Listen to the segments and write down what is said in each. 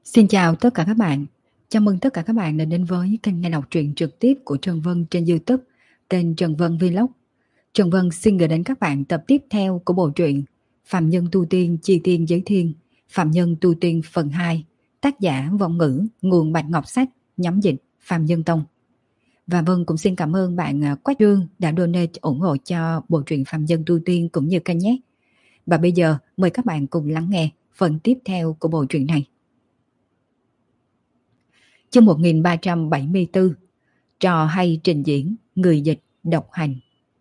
Xin chào tất cả các bạn. Chào mừng tất cả các bạn đã đến với kênh nghe đọc truyện trực tiếp của Trần Vân trên YouTube, kênh Trần Vân Vlog. Trần Vân xin gửi đến các bạn tập tiếp theo của bộ truyện Phạm Nhân Tu Tiên Chi Tiên Giới Thiên, Phạm Nhân Tu Tiên phần 2, tác giả Vọng Ngữ, nguồn Bạch Ngọc Sách, nhóm dịch Phạm Nhân Tông. Và Vân cũng xin cảm ơn bạn Quách Dương đã donate ủng hộ cho bộ truyện Phạm Nhân Tu Tiên cũng như kênh nhé. Và bây giờ mời các bạn cùng lắng nghe phần tiếp theo của bộ truyện này. Chương 1374, trò hay trình diễn, người dịch độc hành.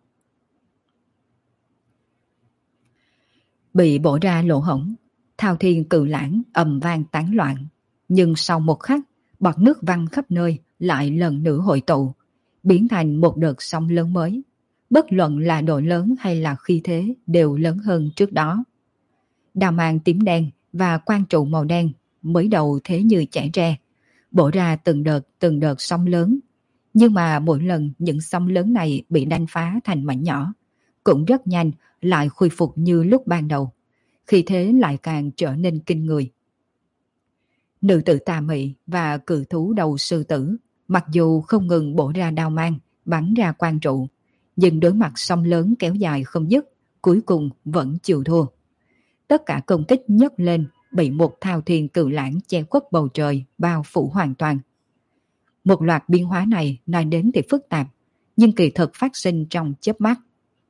Bị bổ ra lỗ hổng, thao thiên cự lãng ầm vang tán loạn. Nhưng sau một khắc, bọt nước văng khắp nơi lại lần nữa hội tụ, biến thành một đợt sóng lớn mới. Bất luận là độ lớn hay là khí thế đều lớn hơn trước đó. Đào mang tím đen và quang trụ màu đen mới đầu thế như chảy tre, bổ ra từng đợt sóng lớn. Nhưng mà mỗi lần những sóng lớn này bị đánh phá thành mảnh nhỏ, cũng rất nhanh lại khôi phục như lúc ban đầu. Khi thế lại càng trở nên kinh người. Nữ tử tà mị và cự thú đầu sư tử, mặc dù không ngừng bổ ra đao mang, bắn ra quang trụ, nhưng đối mặt sóng lớn kéo dài không dứt, cuối cùng vẫn chịu thua. Tất cả công kích nhấc lên bị một thao thiên cự lãng che khuất bầu trời bao phủ hoàn toàn. Một loạt biến hóa này nói đến thì phức tạp, nhưng kỳ thực phát sinh trong chớp mắt.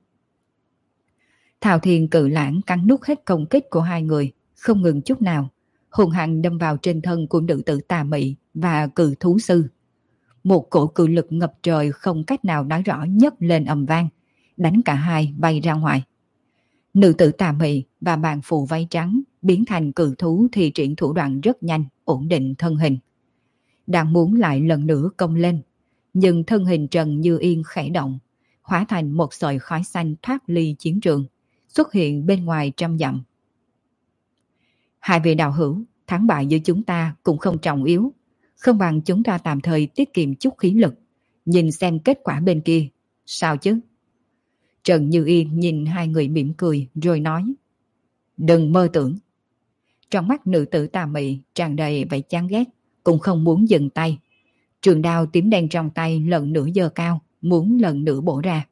Thao thiên cự lãng cắn nuốt hết công kích của hai người, không ngừng chút nào, hùng hăng đâm vào trên thân của nữ tử tà mị và cự thú sư. Một cổ cự lực ngập trời không cách nào nói rõ nhấc lên ầm vang, đánh cả hai bay ra ngoài. Nữ tử tà mị và bạn phù váy trắng biến thành cự thú thì triển thủ đoạn rất nhanh, ổn định thân hình. Đang muốn lại lần nữa công lên, nhưng thân hình Trần Như Yên khẽ động, hóa thành một sợi khói xanh thoát ly chiến trường, xuất hiện bên ngoài trăm dặm. Hai vị đạo hữu, thắng bại giữa chúng ta cũng không trọng yếu, không bằng chúng ta tạm thời tiết kiệm chút khí lực, nhìn xem kết quả bên kia, sao chứ? Trần Như Yên nhìn hai người mỉm cười rồi nói, đừng mơ tưởng. Trong mắt nữ tử tà mị tràn đầy vẻ chán ghét, cũng không muốn dừng tay. Trường đao tím đen trong tay lần nữa giơ cao, muốn lần nữa bổ ra.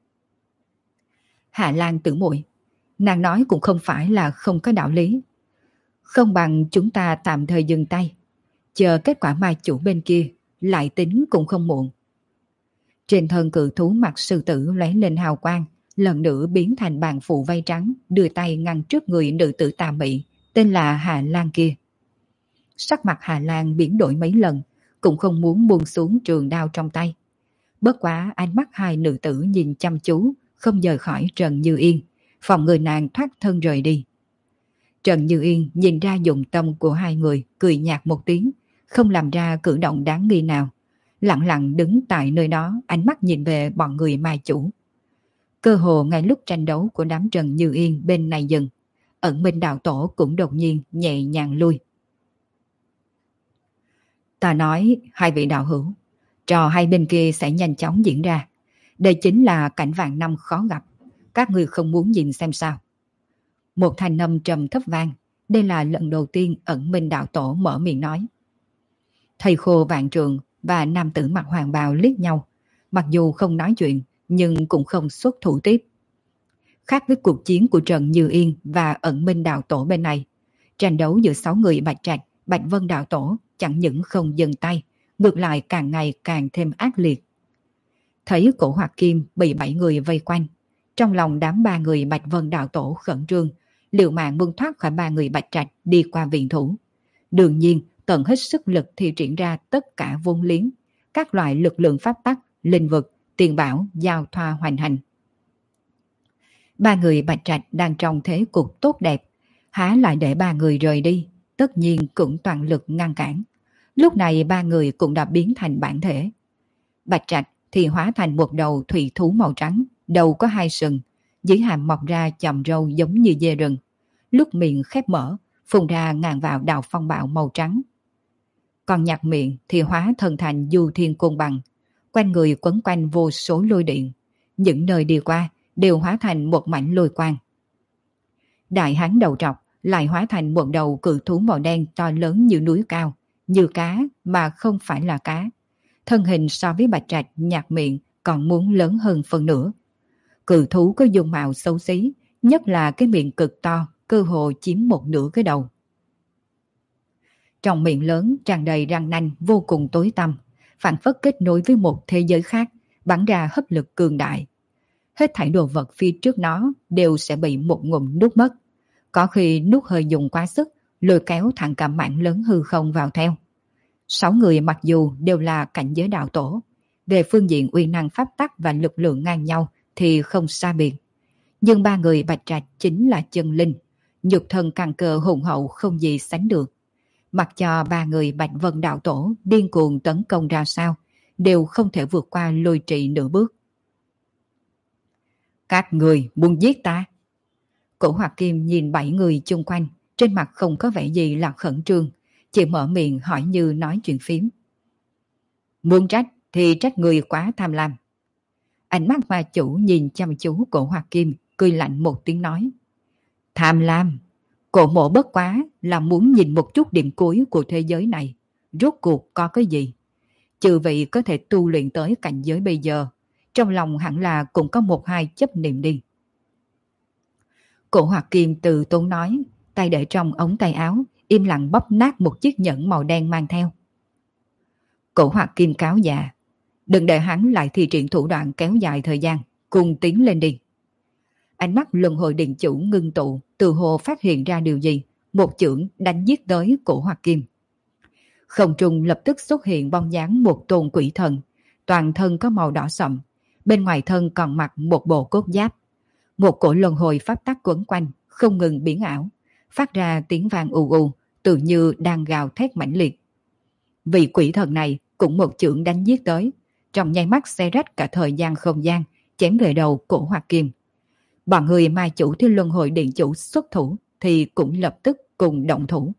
Hạ Lan tử muội, nàng nói cũng không phải là không có đạo lý. Không bằng chúng ta tạm thời dừng tay, chờ kết quả mai chủ bên kia, lại tính cũng không muộn. Trên thân cự thú mặt sư tử lóe lên hào quang, lần nữa biến thành bàn phụ vây trắng, đưa tay ngăn trước người nữ tử tà mị, tên là Hà Lan kia. Sắc mặt Hà Lan biến đổi mấy lần, cũng không muốn buông xuống trường đao trong tay. Bất quá ánh mắt hai nữ tử nhìn chăm chú, không rời khỏi Trần Như Yên, phòng người nàng thoát thân rời đi. Trần Như Yên nhìn ra dụng tâm của hai người, cười nhạt một tiếng, không làm ra cử động đáng nghi nào. Lặng lặng đứng tại nơi đó, ánh mắt nhìn về bọn người mai chủ. Cơ hồ ngay lúc tranh đấu của đám Trần Như Yên bên này dừng, Ẩn Minh đạo tổ cũng đột nhiên nhẹ nhàng lui. Ta nói hai vị đạo hữu, trò hay bên kia sẽ nhanh chóng diễn ra. Đây chính là cảnh vạn năm khó gặp. Các người không muốn nhìn xem sao? Một thanh âm trầm thấp vang. Đây là lần đầu tiên Ẩn Minh đạo tổ mở miệng nói. Thầy Khô Vạn Trường và nam tử mặc hoàng bào liếc nhau. Mặc dù không nói chuyện, nhưng cũng không xuất thủ tiếp. Khác với cuộc chiến của Trần Như Yên và Ẩn Minh đạo tổ bên này, tranh đấu giữa 6 người Bạch Trạch, Bạch Vân đạo tổ chẳng những không dừng tay, ngược lại càng ngày càng thêm ác liệt. Thấy cổ Hoạt Kim bị 7 người vây quanh, trong lòng đám 3 người Bạch Vân đạo tổ khẩn trương, liều mạng muốn thoát khỏi 3 người Bạch Trạch đi qua viện thủ. Đương nhiên, tận hết sức lực thi triển ra tất cả vốn liếng, các loại lực lượng pháp tắc, linh vực, tiền bảo, giao thoa hoành hành. 3 người Bạch Trạch đang trong thế cục tốt đẹp, há lại để 3 người rời đi, tất nhiên cũng toàn lực ngăn cản. Lúc này 3 người cũng đã biến thành bản thể. Bạch Trạch thì hóa thành một đầu thủy thú màu trắng, đầu có 2 sừng, dưới hàm mọc ra chòm râu giống như dê rừng. Lúc miệng khép mở, phun ra ngàn vạo đạo phong bạo màu trắng. Còn nhạc miệng thì hóa thân thành du thiên côn bằng, quanh người quấn quanh vô số lôi điện. Những nơi đi qua đều hóa thành một mảnh lôi quang. Đại hán đầu trọc lại hóa thành một đầu cự thú màu đen to lớn như núi cao, như cá mà không phải là cá. Thân hình so với Bạch Trạch nhạt miệng còn muốn lớn hơn phần nửa. Cự thú có dung mạo xấu xí, nhất là cái miệng cực to, cơ hồ chiếm một nửa cái đầu. Trong miệng lớn tràn đầy răng nanh vô cùng tối tăm, phảng phất kết nối với một thế giới khác, bắn ra hấp lực cường đại. Hết thảy đồ vật phía trước nó đều sẽ bị một ngụm nuốt mất. Có khi nuốt hơi dùng quá sức, lôi kéo thẳng cả mảng lớn hư không vào theo. 6 người mặc dù đều là cảnh giới đạo tổ, về phương diện uy năng pháp tắc và lực lượng ngang nhau thì không xa biệt. Nhưng 3 người Bạch Trạch chính là chân linh, nhục thân căn cơ hùng hậu không gì sánh được. Mặc cho 3 người Bạch Vân đạo tổ điên cuồng tấn công ra sao, đều không thể vượt qua lôi trì nửa bước. Các người muốn giết ta? Cổ Hoạt Kim nhìn 7 người chung quanh, trên mặt không có vẻ gì là khẩn trương, chỉ mở miệng hỏi như nói chuyện phím. Muốn trách thì trách người quá tham lam. Ánh mắt ma chủ nhìn chăm chú Cổ Hoạt Kim, cười lạnh một tiếng nói. Tham lam? Cổ mộ bất quá là muốn nhìn một chút điểm cuối của thế giới này. Rốt cuộc có cái gì? Trừ vị có thể tu luyện tới cảnh giới bây giờ, trong lòng hẳn là cũng có một hai chấp niệm đi. Cổ Hoạt Kim từ tốn nói, tay để trong ống tay áo, im lặng bóp nát một chiếc nhẫn màu đen mang theo. Cổ Hoạt Kim cáo dạ, đừng để hắn lại thi triển thủ đoạn kéo dài thời gian, cùng tiến lên đi. Ánh mắt luân hồi điện chủ ngưng tụ, từ hồ phát hiện ra điều gì, một chưởng đánh giết tới Cổ Hoạt Kim. Không trung lập tức xuất hiện bóng dáng một tôn quỷ thần, toàn thân có màu đỏ sậm, bên ngoài thân còn mặc một bộ cốt giáp. Một cổ luân hồi pháp tắc quấn quanh, không ngừng biến ảo, phát ra tiếng vang ù ù, tự như đang gào thét mãnh liệt. Vị quỷ thần này cũng một chưởng đánh giết tới, trong nháy mắt xé rách cả thời gian không gian, chém về đầu Cổ Hoạt Kim. Bọn người mai chủ thiên luân hồi điện chủ xuất thủ thì cũng lập tức cùng động thủ.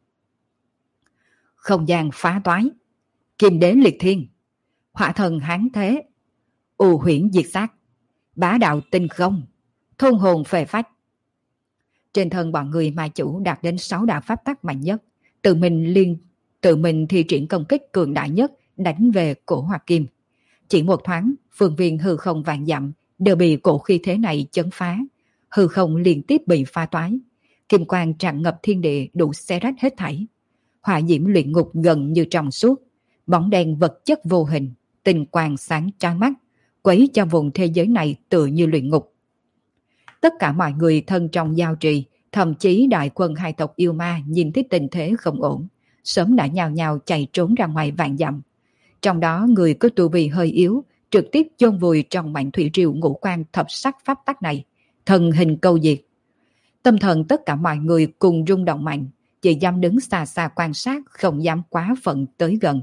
Không gian phá toái, kim đế liệt thiên, hỏa thần hán thế, u huyễn diệt sát, bá đạo tinh không, thôn hồn phệ phách. Trên thân bọn người mai chủ đạt đến 6 đạo pháp tắc mạnh nhất, tự mình thi triển công kích cường đại nhất đánh về Cổ Hoạt Kim. Chỉ một thoáng, phương viên hư không vạn dặm đều bị cổ khí thế này chấn phá, hư không liên tiếp bị pha toái, kim quang tràn ngập thiên địa đủ xé rách hết thảy. Hỏa diễm luyện ngục gần như trong suốt, bóng đèn vật chất vô hình, tinh quang sáng chói mắt, quấy cho vùng thế giới này tựa như luyện ngục. Tất cả mọi người thân trong giao trì, thậm chí đại quân hai tộc yêu ma nhìn thấy tình thế không ổn, sớm đã nhào nhào chạy trốn ra ngoài vạn dặm. Trong đó người có tu vi hơi yếu, trực tiếp chôn vùi trong mảnh thủy triều ngũ quan thập sắc pháp tắc này, thần hình câu diệt. Tâm thần tất cả mọi người cùng rung động mạnh, chỉ dám đứng xa xa quan sát, không dám quá phận tới gần.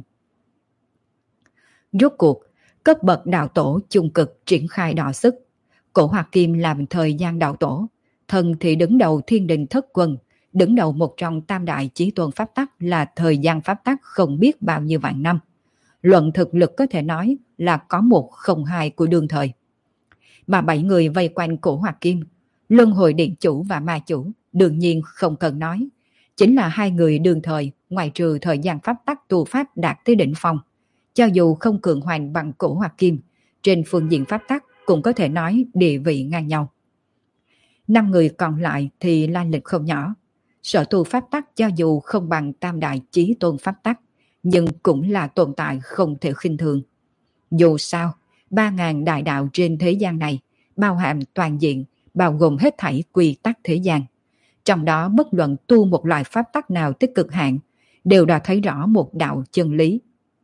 Rốt cuộc, cấp bậc đạo tổ chung cực triển khai đọ sức. Cổ Hoạt Kim làm thời gian đạo tổ, thần thì đứng đầu thiên đình thất quân, đứng đầu một trong tam đại chí tôn pháp tắc là thời gian pháp tắc không biết bao nhiêu vạn năm. Luận thực lực có thể nói là có một không hai của đương thời. Mà 7 người vây quanh Cổ Hoạt Kim, luân hồi điện chủ và ma chủ, đương nhiên không cần nói. Chính là 2 người đương thời, ngoài trừ thời gian pháp tắc tu pháp đạt tới đỉnh phong. Cho dù không cường hoành bằng Cổ Hoạt Kim, trên phương diện pháp tắc cũng có thể nói địa vị ngang nhau. 5 người còn lại thì lai lịch không nhỏ. Sở tu pháp tắc cho dù không bằng tam đại chí tôn pháp tắc, nhưng cũng là tồn tại không thể khinh thường. Dù sao, 3.000 đại đạo trên thế gian này, bao hàm toàn diện, bao gồm hết thảy quy tắc thế gian. Trong đó bất luận tu một loại pháp tắc nào tới cực hạn, đều đã thấy rõ một đạo chân lý.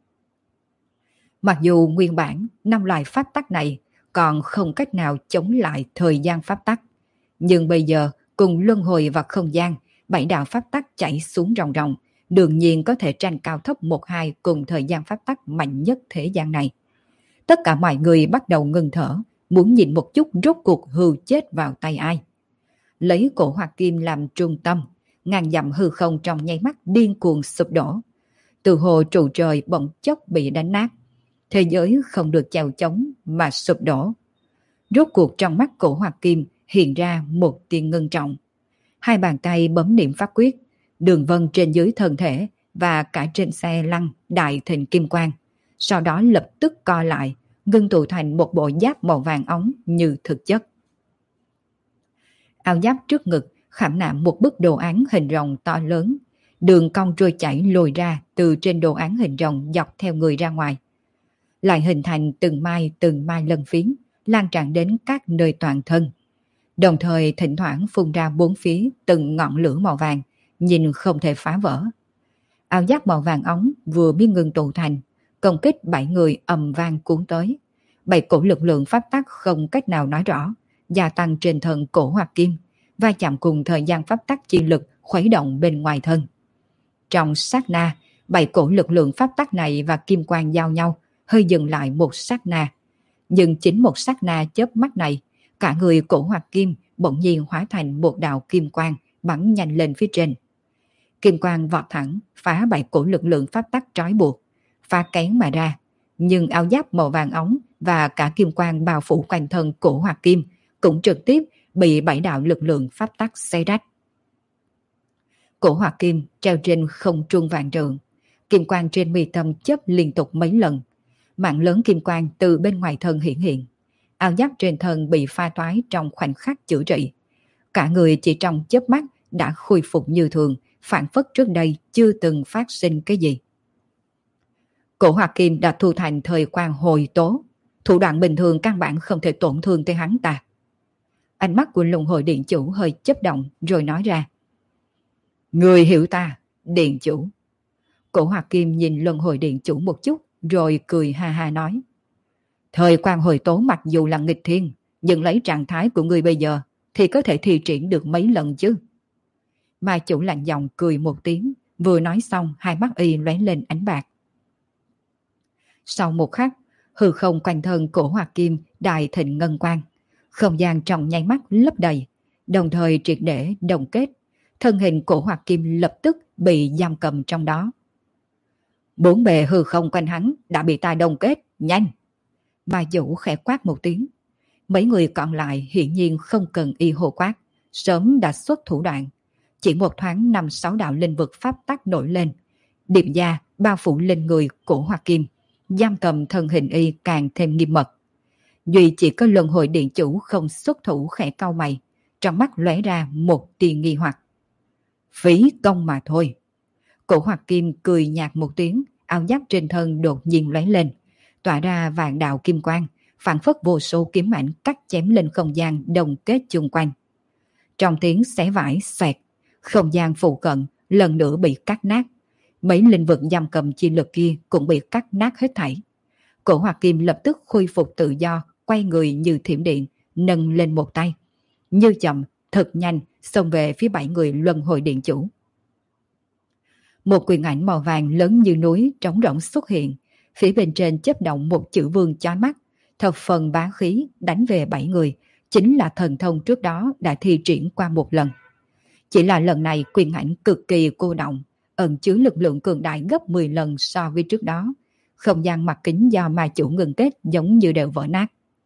Mặc dù nguyên bản 5 loại pháp tắc này còn không cách nào chống lại thời gian pháp tắc, nhưng bây giờ cùng luân hồi và không gian, 7 đạo pháp tắc chảy xuống ròng ròng, đương nhiên có thể tranh cao thấp 1-2 cùng thời gian pháp tắc mạnh nhất thế gian này. Tất cả mọi người bắt đầu ngừng thở, muốn nhìn một chút rốt cuộc hưu chết vào tay ai. Lấy Cổ Hoạt Kim làm trung tâm, ngàn dặm hư không trong nháy mắt điên cuồng sụp đổ. Từ hồ trụ trời bỗng chốc bị đánh nát, thế giới không được chèo chống mà sụp đổ. Rốt cuộc trong mắt Cổ Hoạt Kim hiện ra một tia ngưng trọng. Hai bàn tay bấm niệm pháp quyết, đường vân trên dưới thân thể và cả trên xe lăn đại thịnh kim quang. Sau đó lập tức co lại, ngưng tụ thành một bộ giáp màu vàng óng như thực chất. Áo giáp trước ngực khảm nạm một bức đồ án hình rồng to lớn, đường cong trôi chảy lồi ra từ trên đồ án hình rồng dọc theo người ra ngoài, lại hình thành từng mai lân phiến, lan tràn đến các nơi toàn thân. Đồng thời thỉnh thoảng phun ra bốn phía từng ngọn lửa màu vàng, nhìn không thể phá vỡ. Áo giáp màu vàng óng vừa mới ngừng tụ thành, công kích 7 người ầm vang cuốn tới. 7 cổ lực lượng pháp tắc không cách nào nói rõ, gia tăng trên thân Cổ Hoạt Kim, va chạm cùng thời gian pháp tắc chi lực khuấy động bên ngoài thân. Trong sát na, 7 cổ lực lượng pháp tắc này và kim quang giao nhau, hơi dừng lại một sát na. Nhưng chính một sát na chớp mắt này, cả người Cổ Hoạt Kim bỗng nhiên hóa thành một đạo kim quang bắn nhanh lên phía trên. Kim quang vọt thẳng, phá 7 cổ lực lượng pháp tắc trói buộc, phá kén mà ra. Nhưng áo giáp màu vàng óng và cả kim quang bao phủ quanh thân Cổ Hoạt Kim cũng trực tiếp bị 7 đạo lực lượng pháp tắc xé rách. Cổ Hoạt Kim treo trên không trung vạn trượng, kim quang trên mi tâm chớp liên tục mấy lần. Mạng lớn kim quang từ bên ngoài thân hiện. Áo giáp trên thân bị pha toái trong khoảnh khắc chữa trị. Cả người chỉ trong chớp mắt đã khôi phục như thường, phản phất trước đây chưa từng phát sinh cái gì. Cổ Hoạt Kim đã thu thành thời quang hồi tố, thủ đoạn bình thường căn bản không thể tổn thương tới hắn ta. Ánh mắt của Luân Hồi Điện Chủ hơi chớp động rồi nói ra: Người hiểu ta, Điện Chủ. Cổ Hoạt Kim nhìn Luân Hồi Điện Chủ một chút rồi cười ha ha nói: Thời quang hồi tố mặc dù là nghịch thiên, nhưng lấy trạng thái của người bây giờ thì có thể thi triển được mấy lần chứ. Ma chủ lạnh giọng cười một tiếng, vừa nói xong hai mắt y lóe lên ánh bạc. Sau một khắc, hư không quanh thân Cổ Hoạt Kim đại thịnh ngân quang, không gian trong nháy mắt lấp đầy, đồng thời triệt để đồng kết, thân hình Cổ Hoạt Kim lập tức bị giam cầm trong đó. Bốn bề hư không quanh hắn đã bị ta đồng kết, nhanh! Ma chủ khẽ quát một tiếng. Mấy người còn lại hiển nhiên không cần y hô quát, sớm đã xuất thủ đoạn. Chỉ một thoáng 5-6 đạo linh vực pháp tắc nổi lên, điệp gia bao phủ lên người Cổ Hoạt Kim, giam cầm thân hình y càng thêm nghiêm mật. Duy chỉ có Luân Hồi Điện Chủ không xuất thủ khẽ cau mày, trong mắt lóe ra một tia nghi hoặc. Phí công mà thôi. Cổ Hoạt Kim cười nhạt một tiếng, áo giáp trên thân đột nhiên lóe lên, tỏa ra vạn đạo kim quang, phản phất vô số kiếm ảnh cắt chém lên không gian đồng kết chung quanh. Trong tiếng xé vải xoẹt, không gian phụ cận lần nữa bị cắt nát. Mấy linh vực giam cầm chi lực kia cũng bị cắt nát hết thảy. Cổ Hoạt Kim lập tức khôi phục tự do, quay người như thiểm điện, nâng lên một tay. Như chậm, thật nhanh, xông về phía 7 người Luân Hồi Điện Chủ. Một quyền ảnh màu vàng lớn như núi trống rỗng xuất hiện, phía bên trên chớp động một chữ vương chói mắt, thập phần bá khí đánh về 7 người, chính là thần thông trước đó đã thi triển qua một lần. Chỉ là lần này quyền ảnh cực kỳ cô động, ẩn chứa lực lượng cường đại gấp 10 lần so với trước đó. Không gian mặt kính do ma chủ ngừng kết giống như đều vỡ nát.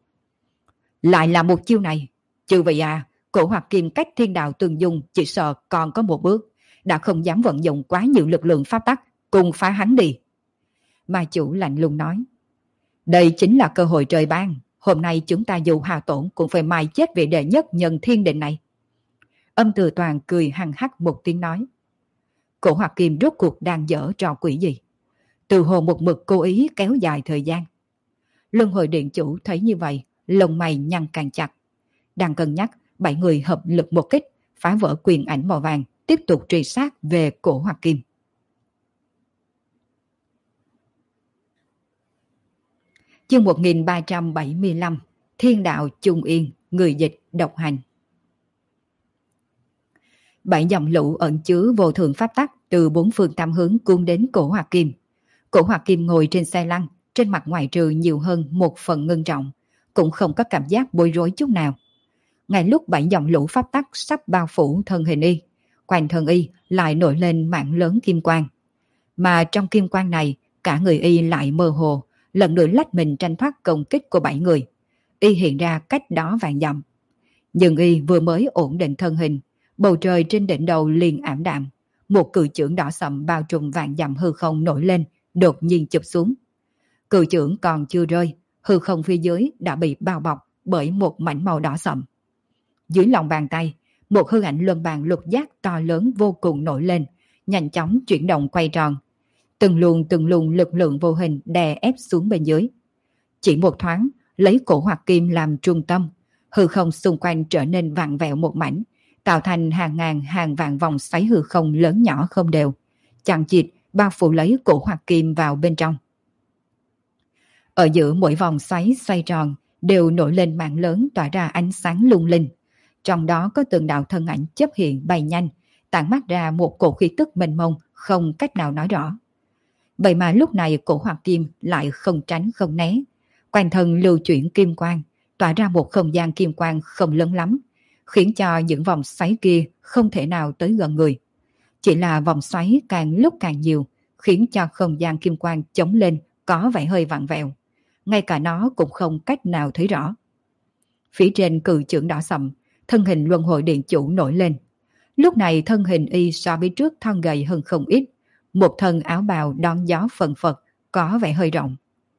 Lại là một chiêu này. Chư vị à, Cổ Hoạt Kim cách thiên đạo tương dung chỉ sợ còn có một bước, đã không dám vận dụng quá nhiều lực lượng pháp tắc, cùng phá hắn đi. Ma chủ lạnh lùng nói. Đây chính là cơ hội trời ban, hôm nay chúng ta dù hao tổn cũng phải mai chết vị đệ nhất nhân thiên định này. Âm Từ Toàn cười hằng hắc một tiếng nói. Cổ Hoạt Kim rốt cuộc đang dở trò quỷ gì? Từ hồ một mực cố ý kéo dài thời gian. Luân Hồi Điện Chủ thấy như vậy, lông mày nhăn càng chặt. Đang cân nhắc 7 người hợp lực một kích, phá vỡ quyền ảnh màu vàng, tiếp tục truy sát về Cổ Hoạt Kim. Chương 1375, Thiên đạo Trung Yên, người dịch độc hành. 7 dòng lũ ẩn chứa vô thượng pháp tắc từ 4 phương tám hướng cuốn đến Cổ Hoạt Kim. Cổ Hoạt Kim ngồi trên xe lăn, trên mặt ngoại trừ nhiều hơn một phần ngưng trọng, cũng không có cảm giác bối rối chút nào. Ngay lúc 7 dòng lũ pháp tắc sắp bao phủ thân hình y, quanh thân y lại nổi lên mạng lớn kim quang. Mà trong kim quang này, cả người y lại mơ hồ, lần nữa lách mình tranh thoát công kích của 7 người. Y hiện ra cách đó vạn dặm. Nhưng y vừa mới ổn định thân hình, Bầu trời trên đỉnh đầu liền ảm đạm, một cự chưởng đỏ sậm bao trùm vạn dặm hư không nổi lên, đột nhiên chụp xuống. Cự chưởng còn chưa rơi, hư không phía dưới đã bị bao bọc bởi một mảnh màu đỏ sậm. Dưới lòng bàn tay, một hư ảnh luân bàn lục giác to lớn vô cùng nổi lên, nhanh chóng chuyển động quay tròn. Từng luồng lực lượng vô hình đè ép xuống bên dưới. Chỉ một thoáng, lấy cổ hoặc kim làm trung tâm, hư không xung quanh trở nên vặn vẹo một mảnh, tạo thành hàng ngàn hàng vạn vòng xoáy hư không lớn nhỏ không đều, chằng chịt bao phủ lấy cổ hoặc kim vào bên trong. Ở giữa mỗi vòng xoáy xoay tròn đều nổi lên mạng lớn tỏa ra ánh sáng lung linh. Trong đó có từng đạo thân ảnh chấp hiện bay nhanh, tản mát ra một cổ khí tức mênh mông không cách nào nói rõ. Vậy mà lúc này cổ hoặc kim lại không tránh không né, quanh thân lưu chuyển kim quang, tỏa ra một không gian kim quang không lớn lắm, khiến cho những vòng xoáy kia không thể nào tới gần người. Chỉ là vòng xoáy càng lúc càng nhiều, khiến cho không gian kim quang chống lên có vẻ hơi vặn vẹo. Ngay cả nó cũng không cách nào thấy rõ. Phía trên cự chưởng đỏ sậm, thân hình luân hồi điện chủ nổi lên. Lúc này thân hình y so với trước thon gầy hơn không ít, một thân áo bào đón gió phần phật, có vẻ hơi rộng.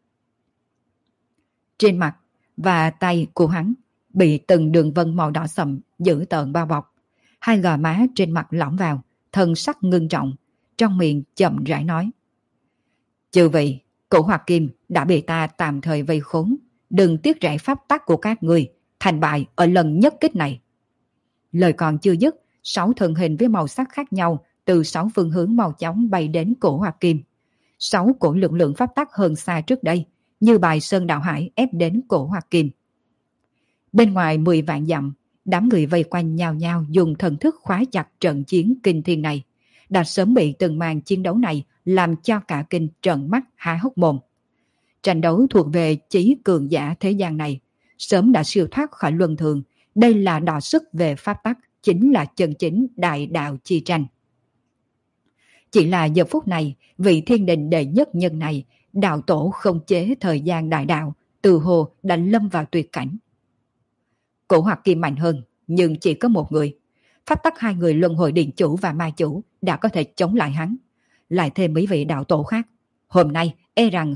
Trên mặt và tay của hắn bị từng đường vân màu đỏ sậm dữ tợn bao bọc. Hai gò má trên mặt lõm vào, thân sắc ngưng trọng, trong miệng chậm rãi nói: "Chư vị, cổ hoặc kim đã bị ta tạm thời vây khốn, đừng tiếc rẻ pháp tắc của các người, thành bại ở lần nhất kích này." Lời còn chưa dứt, 6 thân hình với màu sắc khác nhau từ 6 phương hướng mau chóng bay đến cổ hoặc kim. 6 cổ lực lượng pháp tắc hơn xa trước đây, như bài sơn đạo hải ép đến cổ hoặc kim. Bên ngoài 10 vạn dặm, đám người vây quanh nhao nhao dùng thần thức khóa chặt trận chiến kinh thiên này, đã sớm bị từng màn chiến đấu này làm cho cả kinh trợn mắt há hốc mồm. Tranh đấu thuộc về chí cường giả thế gian này, sớm đã siêu thoát khỏi luân thường. Đây là đọ sức về pháp tắc, chính là chân chính đại đạo chi tranh. Chỉ là giờ phút này, vị thiên đình đệ nhất nhân này, đạo tổ không chế thời gian đại đạo, từ hồ đã lâm vào tuyệt cảnh. Cổ hoặc kim mạnh hơn, nhưng chỉ có một người. Pháp tắc hai người luân hồi điện chủ và ma chủ đã có thể chống lại hắn. Lại thêm mấy vị đạo tổ khác. Hôm nay e rằng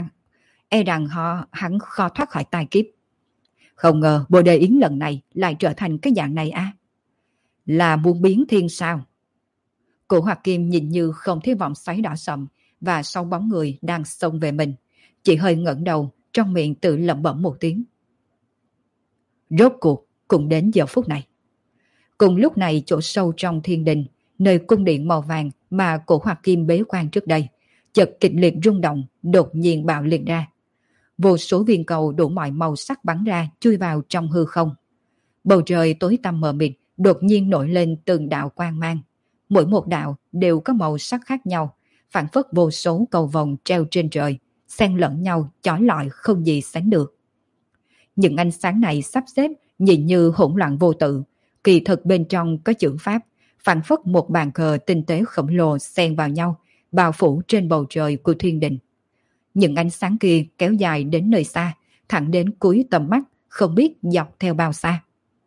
hắn khó thoát khỏi tai kiếp. Không ngờ Bồ Đề Yến lần này lại trở thành cái dạng này à? Là muốn biến thiên sao? Cổ hoặc kim nhìn như không thấy vòng xoáy đỏ sậm và sau bóng người đang xông về mình, chỉ hơi ngẩng đầu, trong miệng tự lẩm bẩm một tiếng. Rốt cuộc cũng đến giờ phút này. Cùng lúc này, chỗ sâu trong thiên đình, nơi cung điện màu vàng mà cổ hoặc kim bế quan trước đây, chợt kịch liệt rung động, đột nhiên bạo liệt ra. Vô số viên cầu đủ mọi màu sắc bắn ra, chui vào trong hư không. Bầu trời tối tăm mờ mịt, đột nhiên nổi lên từng đạo quang mang. Mỗi một đạo đều có màu sắc khác nhau, phản phất vô số cầu vồng treo trên trời, xen lẫn nhau chói lọi không gì sánh được. Những ánh sáng này sắp xếp nhìn như hỗn loạn vô tự, kỳ thực bên trong có chưởng pháp, phản phất một bàn cờ tinh tế khổng lồ xen vào nhau, bao phủ trên bầu trời của thiên đình. Những ánh sáng kia kéo dài đến nơi xa, thẳng đến cuối tầm mắt, không biết dọc theo bao xa.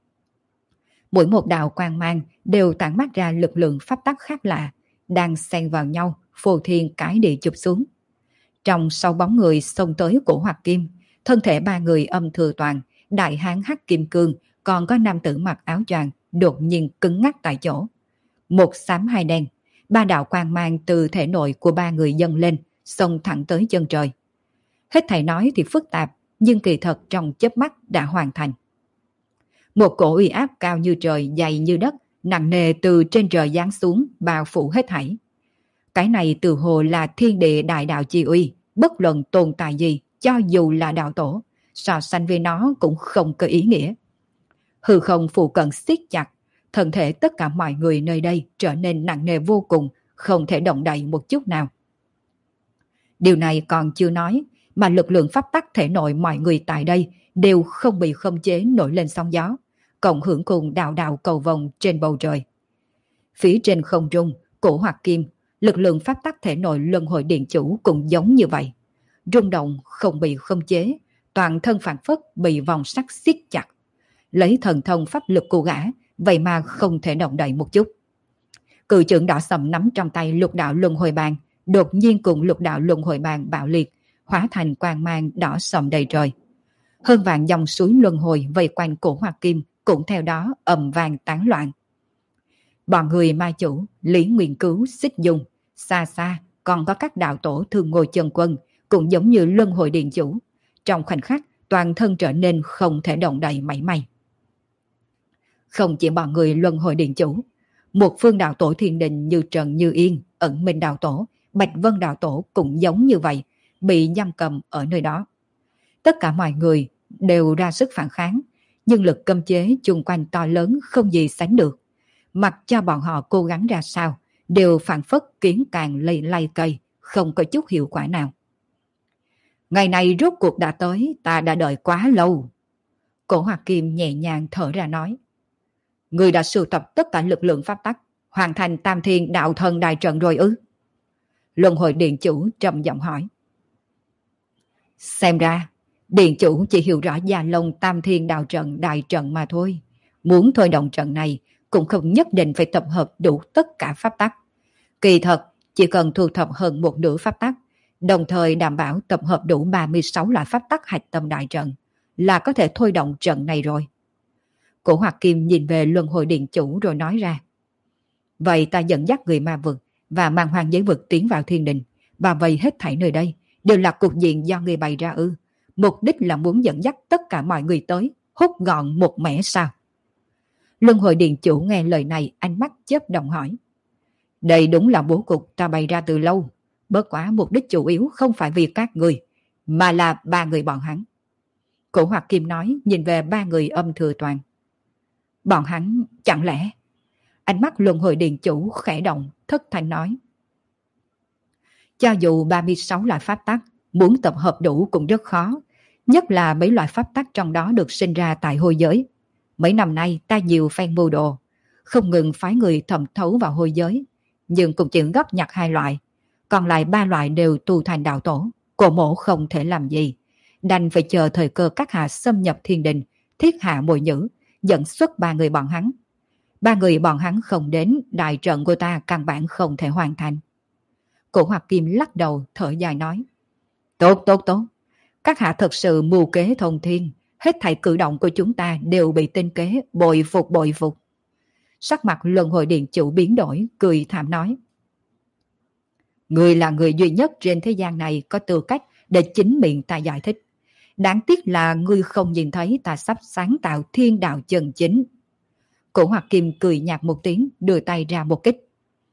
Mỗi một đạo quang mang đều tản mát ra lực lượng pháp tắc khác lạ, đang xen vào nhau, phô thiên cái địa chụp xuống. Trong sau bóng người xông tới cổ hoặc kim, thân thể ba người âm thừa toàn, đại hán hắc kim cương, còn có nam tử mặc áo choàng đột nhiên cứng ngắc tại chỗ. Một xám hai đen, ba đạo quang mang từ thể nội của ba người dâng lên, xông thẳng tới chân trời. Hết thảy nói thì phức tạp, nhưng kỳ thật trong chớp mắt đã hoàn thành. Một cổ uy áp cao như trời, dày như đất, nặng nề từ trên trời giáng xuống, bao phủ hết thảy. Cái này từ hồ là thiên địa đại đạo chi uy, bất luận tồn tại gì, cho dù là đạo tổ, so sánh với nó cũng không có ý nghĩa. Hư không phụ cận siết chặt, thân thể tất cả mọi người nơi đây trở nên nặng nề vô cùng, không thể động đậy một chút nào. Điều này còn chưa nói, mà lực lượng pháp tắc thể nội mọi người tại đây đều không bị khống chế nổi lên sóng gió, cộng hưởng cùng đạo đạo cầu vồng trên bầu trời. Phía trên không trung, cổ hoặc kim, lực lượng pháp tắc thể nội luân hồi điện chủ cũng giống như vậy. Rung động không bị khống chế, toàn thân phản phất bị vòng sắt siết chặt. Lấy thần thông pháp lực của gã, vậy mà không thể động đậy một chút. Cự chưởng đỏ sầm nắm trong tay lục đạo luân hồi bàn, đột nhiên cùng lục đạo luân hồi bàn bạo liệt, hóa thành quang mang đỏ sầm đầy trời. Hơn vạn dòng suối luân hồi vây quanh cổ Hoặc Kim cũng theo đó ầm vang tán loạn. Bọn người ma chủ, Lý Nguyên Cứu, Xích Dung, xa xa còn có các đạo tổ Thương Ngồi Chân Quân, cũng giống như luân hồi điện chủ. Trong khoảnh khắc, toàn thân trở nên không thể động đậy mảy may. Không chỉ bọn người luân hồi điện chủ, một phương đạo tổ thiên đình như Trần Như Yên, Ẩn Minh đạo tổ, Bạch Vân đạo tổ cũng giống như vậy, bị giam cầm ở nơi đó. Tất cả mọi người đều ra sức phản kháng, nhưng lực cấm chế chung quanh to lớn không gì sánh được. Mặc cho bọn họ cố gắng ra sao, đều phản phất kiến càng lay cây, không có chút hiệu quả nào. Ngày này rốt cuộc đã tới, ta đã đợi quá lâu. Cổ Hoặc Kim nhẹ nhàng thở ra nói. Người đã sưu tập tất cả lực lượng pháp tắc, hoàn thành Tam Thiên Đạo Thần Đại Trận rồi ư? Luân hồi điện chủ trầm giọng hỏi. Xem ra, điện chủ chỉ hiểu rõ Gia Long Tam Thiên Đạo Trận Đại Trận mà thôi. Muốn thôi động trận này, cũng không nhất định phải tập hợp đủ tất cả pháp tắc. Kỳ thật, chỉ cần thu thập hơn một nửa pháp tắc, đồng thời đảm bảo tập hợp đủ 36 loại pháp tắc hạch tâm đại trận, là có thể thôi động trận này rồi. Cổ Hoặc Kim nhìn về luân hồi điện chủ rồi nói ra. Vậy ta dẫn dắt người ma vực và mang hoàng giới vực tiến vào thiên đình, và vây hết thảy nơi đây, đều là cục diện do người bày ra ư? Mục đích là muốn dẫn dắt tất cả mọi người tới, hút gọn một mẻ sao? Luân hồi điện chủ nghe lời này, ánh mắt chớp động hỏi. Đây đúng là bố cục ta bày ra từ lâu, bất quá mục đích chủ yếu không phải vì các người, mà là ba người bọn hắn. Cổ Hoặc Kim nói, nhìn về ba người Âm Thừa Toàn. Bọn hắn chẳng lẽ? Ánh mắt luân hồi điện chủ khẽ động, thất thanh nói. Cho dù 36 loại pháp tắc, muốn tập hợp đủ cũng rất khó, nhất là mấy loại pháp tắc trong đó được sinh ra tại hôi giới. Mấy năm nay ta nhiều phen mưu đồ, không ngừng phái người thẩm thấu vào hôi giới, nhưng cũng chỉ góp nhặt 2 loại, còn lại 3 loại đều tu thành đạo tổ. Cổ mộ không thể làm gì, đành phải chờ thời cơ các hạ xâm nhập thiên đình, thiết hạ mồi nhữ, dẫn xuất 3 người bọn hắn. 3 người bọn hắn không đến, đại trận của ta căn bản không thể hoàn thành. Cổ Hoặc Kim lắc đầu thở dài nói. Tốt. Các hạ thật sự mưu kế thông thiên, hết thảy cử động của chúng ta đều bị tinh kế, bội phục. Sắc mặt luân hồi điện chủ biến đổi, cười thảm nói. Người là người duy nhất trên thế gian này có tư cách để chính miệng ta giải thích. Đáng tiếc là ngươi không nhìn thấy ta sắp sáng tạo thiên đạo chân chính. Cổ Hoặc Kim cười nhạt một tiếng, đưa tay ra một kích.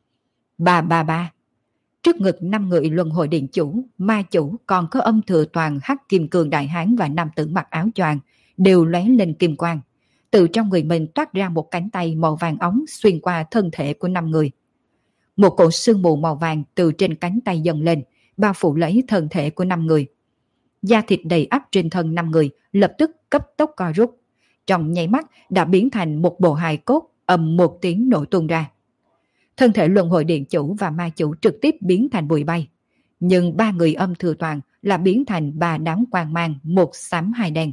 Ba. Trước ngực 5 người luân hồi điện chủ, ma chủ, còn có Âm Thừa Toàn, Hắc Kim Cương Đại Hán và nam tử mặc áo choàng đều lóe lên kim quang. Từ trong người mình toát ra một cánh tay màu vàng óng xuyên qua thân thể của 5 người. Một cỗ sương mù màu vàng từ trên cánh tay dâng lên, bao phủ lấy thân thể của 5 người. Da thịt đầy ắp trên thân 5 người lập tức cấp tốc co rút. Trong nháy mắt đã biến thành một bộ hài cốt, ầm một tiếng nổ tung ra. Thân thể luân hồi điện chủ và ma chủ trực tiếp biến thành bụi bay. Nhưng 3 người Âm Thừa Toàn là biến thành 3 đám quang mang, một xám hai đen.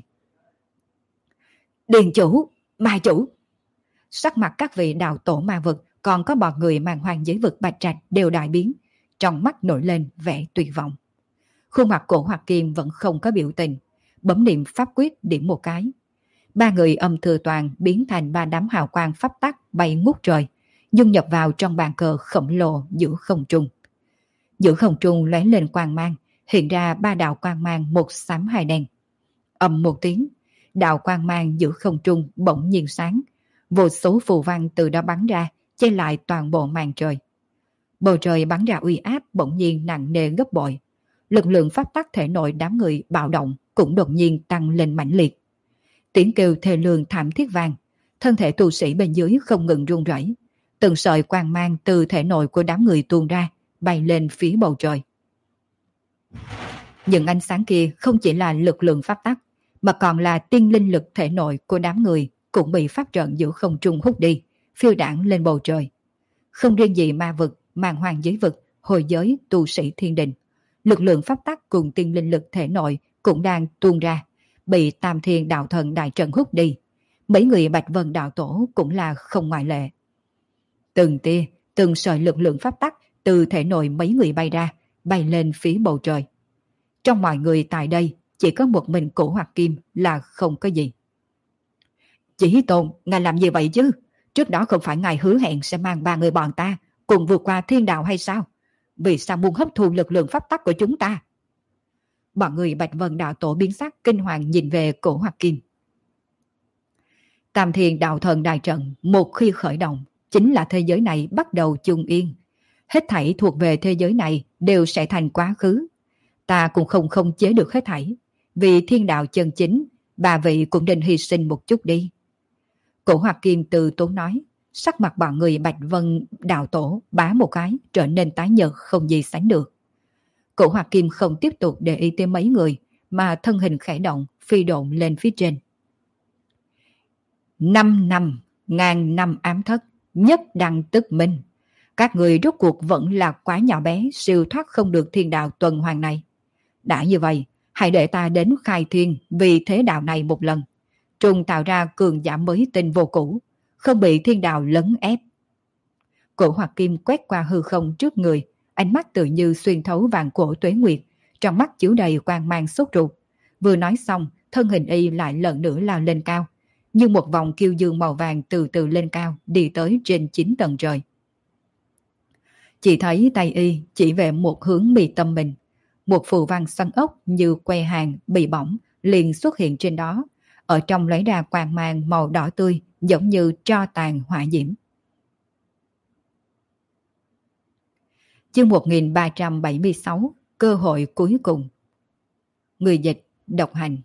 Điện chủ, ma chủ. Sắc mặt các vị đạo tổ ma vực, còn có bọn người mang hoàng giới vực Bạch Trạch đều đại biến, trong mắt nổi lên vẻ tuyệt vọng. Khuôn mặt Cổ Hoặc Kim vẫn không có biểu tình, bấm niệm pháp quyết điểm một cái. 3 người Âm Thừa Toàn biến thành 3 đám hào quang pháp tắc bay ngút trời, dung nhập vào trong bàn cờ khổng lồ giữa không trung. Giữa không trung lóe lên quang mang, hiện ra 3 đạo quang mang, một xám hai đen. Ầm một tiếng, đạo quang mang giữa không trung bỗng nhiên sáng, vô số phù văn từ đó bắn ra, che lại toàn bộ màn trời. Bầu trời bắn ra uy áp bỗng nhiên nặng nề gấp bội. Lực lượng pháp tắc thể nội đám người bạo động cũng đột nhiên tăng lên mãnh liệt. Tiếng kêu thê lương thảm thiết vang, thân thể tu sĩ bên dưới không ngừng run rẩy. Từng sợi quang mang từ thể nội của đám người tuôn ra, bay lên phía bầu trời. Những ánh sáng kia không chỉ là lực lượng pháp tắc, mà còn là tiên linh lực thể nội của đám người cũng bị pháp trận giữa không trung hút đi, phiêu đãng lên bầu trời. Không riêng gì ma vực, màn hoàng giới vực, hồi giới, tu sĩ thiên đình, lực lượng pháp tắc cùng tiên linh lực thể nội cũng đang tuôn ra, bị Tam Thiên Đạo Thần Đại Trận hút đi. Mấy người Bạch Vân đạo tổ cũng là không ngoại lệ. Từng tia, từng sợi lực lượng pháp tắc từ thể nội mấy người bay ra, bay lên phía bầu trời. Trong mọi người tại đây, chỉ có một mình Cổ Hoặc Kim là không có gì. Chỉ Tôn, ngài làm gì vậy chứ? Trước đó không phải ngài hứa hẹn sẽ mang 3 người bọn ta cùng vượt qua thiên đạo hay sao? Vì sao muốn hấp thu lực lượng pháp tắc của chúng ta? Bọn người Bạch Vân đạo tổ biến sắc kinh hoàng nhìn về Cổ Hoặc Kim. Tam Thiên đạo thần đại trận một khi khởi động, chính là thế giới này bắt đầu chung yên. Hết thảy thuộc về thế giới này đều sẽ thành quá khứ. Ta cũng không khống chế được hết thảy. Vì thiên đạo chân chính, bà vị cũng nên hy sinh một chút đi. Cổ Hoặc Kim từ tốn nói, sắc mặt bọn người Bạch Vân đạo tổ bá một cái trở nên tái nhợt không gì sánh được. Cổ Hoặc Kim không tiếp tục để ý tới mấy người, mà thân hình khẽ động, phi độn lên phía trên. 5 năm, ngàn năm ám thất, nhất đăng tức minh. Các người rốt cuộc vẫn là quá nhỏ bé, siêu thoát không được thiên đạo tuần hoàn này. Đã như vậy, hãy để ta đến khai thiên vì thế đạo này một lần. Trùng tạo ra cường giả mới tinh vô cũ, không bị thiên đạo lấn ép. Cổ Hoặc Kim quét qua hư không trước người, ánh mắt tự như xuyên thấu vạn cổ tuế nguyệt, trong mắt chiếu đầy quang mang sốt ruột. Vừa nói xong, thân hình y lại lần nữa lao lên cao, như một vòng kiêu dương màu vàng từ từ lên cao, đi tới trên 9 tầng trời. Chỉ thấy tay y chỉ về một hướng mi tâm mình, một phù văn xoắn ốc như que hàng bị bỏng liền xuất hiện trên đó, ở trong lấy ra quang mang màu đỏ tươi giống như tro tàn hỏa diễm. Chương 1376, cơ hội cuối cùng. Người dịch độc hành.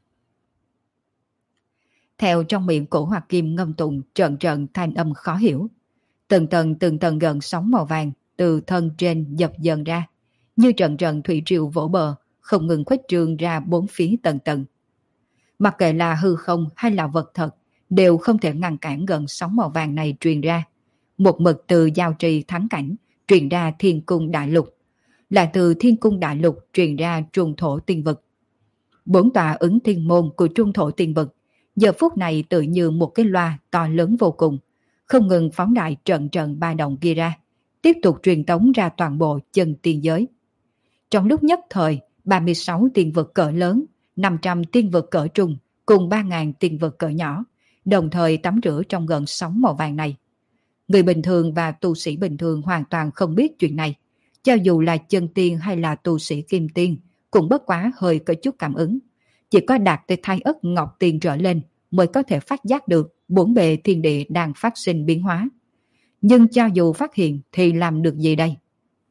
Theo trong miệng Cổ Hoặc Kim ngâm tụng trận trận thanh âm khó hiểu. Từng tầng gần sóng màu vàng từ thân trên dập dần ra, như trận trận thủy triều vỗ bờ, không ngừng khuếch trương ra bốn phía tầng tầng. Mặc kệ là hư không hay là vật thật, đều không thể ngăn cản gần sóng màu vàng này truyền ra. Một mực từ giao trì thắng cảnh, truyền ra thiên cung đại lục. Lại từ thiên cung đại lục truyền ra trung thổ tiên vực. 4 tòa ứng thiên môn của trung thổ tiên vực, giờ phút này tự như một cái loa to lớn vô cùng, không ngừng phóng đại trận trận ba động kia ra, tiếp tục truyền tống ra toàn bộ chân tiên giới. Trong lúc nhất thời, 36 tiên vực cỡ lớn, 500 tiên vực cỡ trung, cùng 3.000 tiên vực cỡ nhỏ, đồng thời tắm rửa trong gần sóng màu vàng này. Người bình thường và tu sĩ bình thường hoàn toàn không biết chuyện này, cho dù là chân tiên hay là tu sĩ kim tiên, cũng bất quá hơi có chút cảm ứng. Chỉ có đạt tới Thái Ất Ngọc Tiên trở lên mới có thể phát giác được bốn bề thiên địa đang phát sinh biến hóa. Nhưng cho dù phát hiện thì làm được gì đây?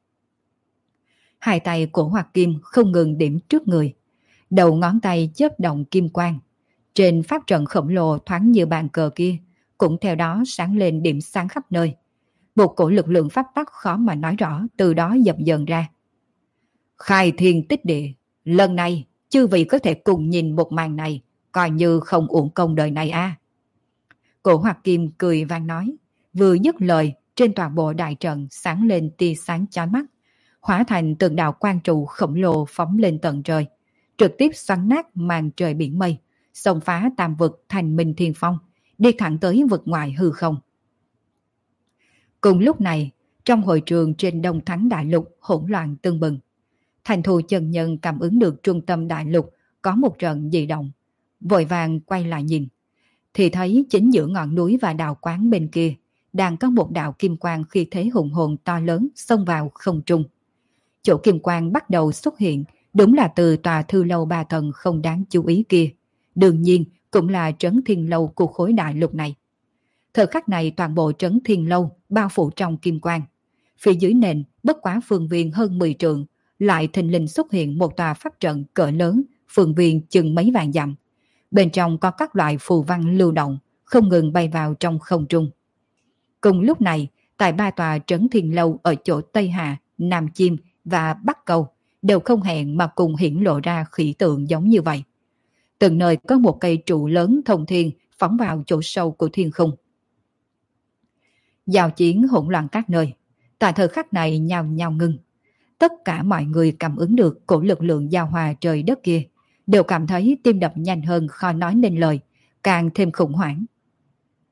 Hai tay Cổ Hoặc Kim không ngừng điểm trước người. Đầu ngón tay chớp động kim quang. Trên pháp trận khổng lồ thoáng như bàn cờ kia, cũng theo đó sáng lên điểm sáng khắp nơi. Một cổ lực lượng pháp tắc khó mà nói rõ từ đó dập dần ra. Khai thiên tích địa, lần này chư vị có thể cùng nhìn một màn này, coi như không uổng công đời này a. Cổ Hoặc Kim cười vang nói, vừa dứt lời, trên toàn bộ đại trận sáng lên tia sáng chói mắt, hóa thành từng đạo quang trụ khổng lồ phóng lên tận trời, trực tiếp xoắn nát màn trời biển mây, xông phá tam vực thành Minh Thiên Phong, đi thẳng tới vực ngoại hư không. Cùng lúc này, trong hội trường trên Đông Thắng Đại Lục hỗn loạn tưng bừng. Thành Thù chân nhân cảm ứng được trung tâm đại lục có một trận dị động, vội vàng quay lại nhìn, thì thấy chính giữa ngọn núi và đào quán bên kia đang có một đạo kim quang khi thế hùng hồn to lớn xông vào không trung. Chỗ kim quang bắt đầu xuất hiện đúng là từ tòa thư lâu ba tầng không đáng chú ý kia, đương nhiên cũng là trấn thiên lâu của khối đại lục này. Thời khắc này toàn bộ trấn thiên lâu bao phủ trong kim quang. Phía dưới nền bất quá phương viên hơn 10 trượng, lại thình lình xuất hiện một tòa pháp trận cỡ lớn, phương viên chừng mấy vạn dặm. Bên trong có các loại phù văn lưu động, không ngừng bay vào trong không trung. Cùng lúc này, tại 3 tòa trấn thiên lâu ở chỗ Tây Hà, Nam Chiêm và Bắc Câu đều không hẹn mà cùng hiển lộ ra khỉ tượng giống như vậy. Từng nơi có một cây trụ lớn thông thiên phóng vào chỗ sâu của thiên khung. Giao chiến hỗn loạn các nơi, tại thời khắc này nhao nhao ngưng. Tất cả mọi người cảm ứng được cổ lực lượng giao hòa trời đất kia, đều cảm thấy tim đập nhanh hơn khó nói nên lời, càng thêm khủng hoảng.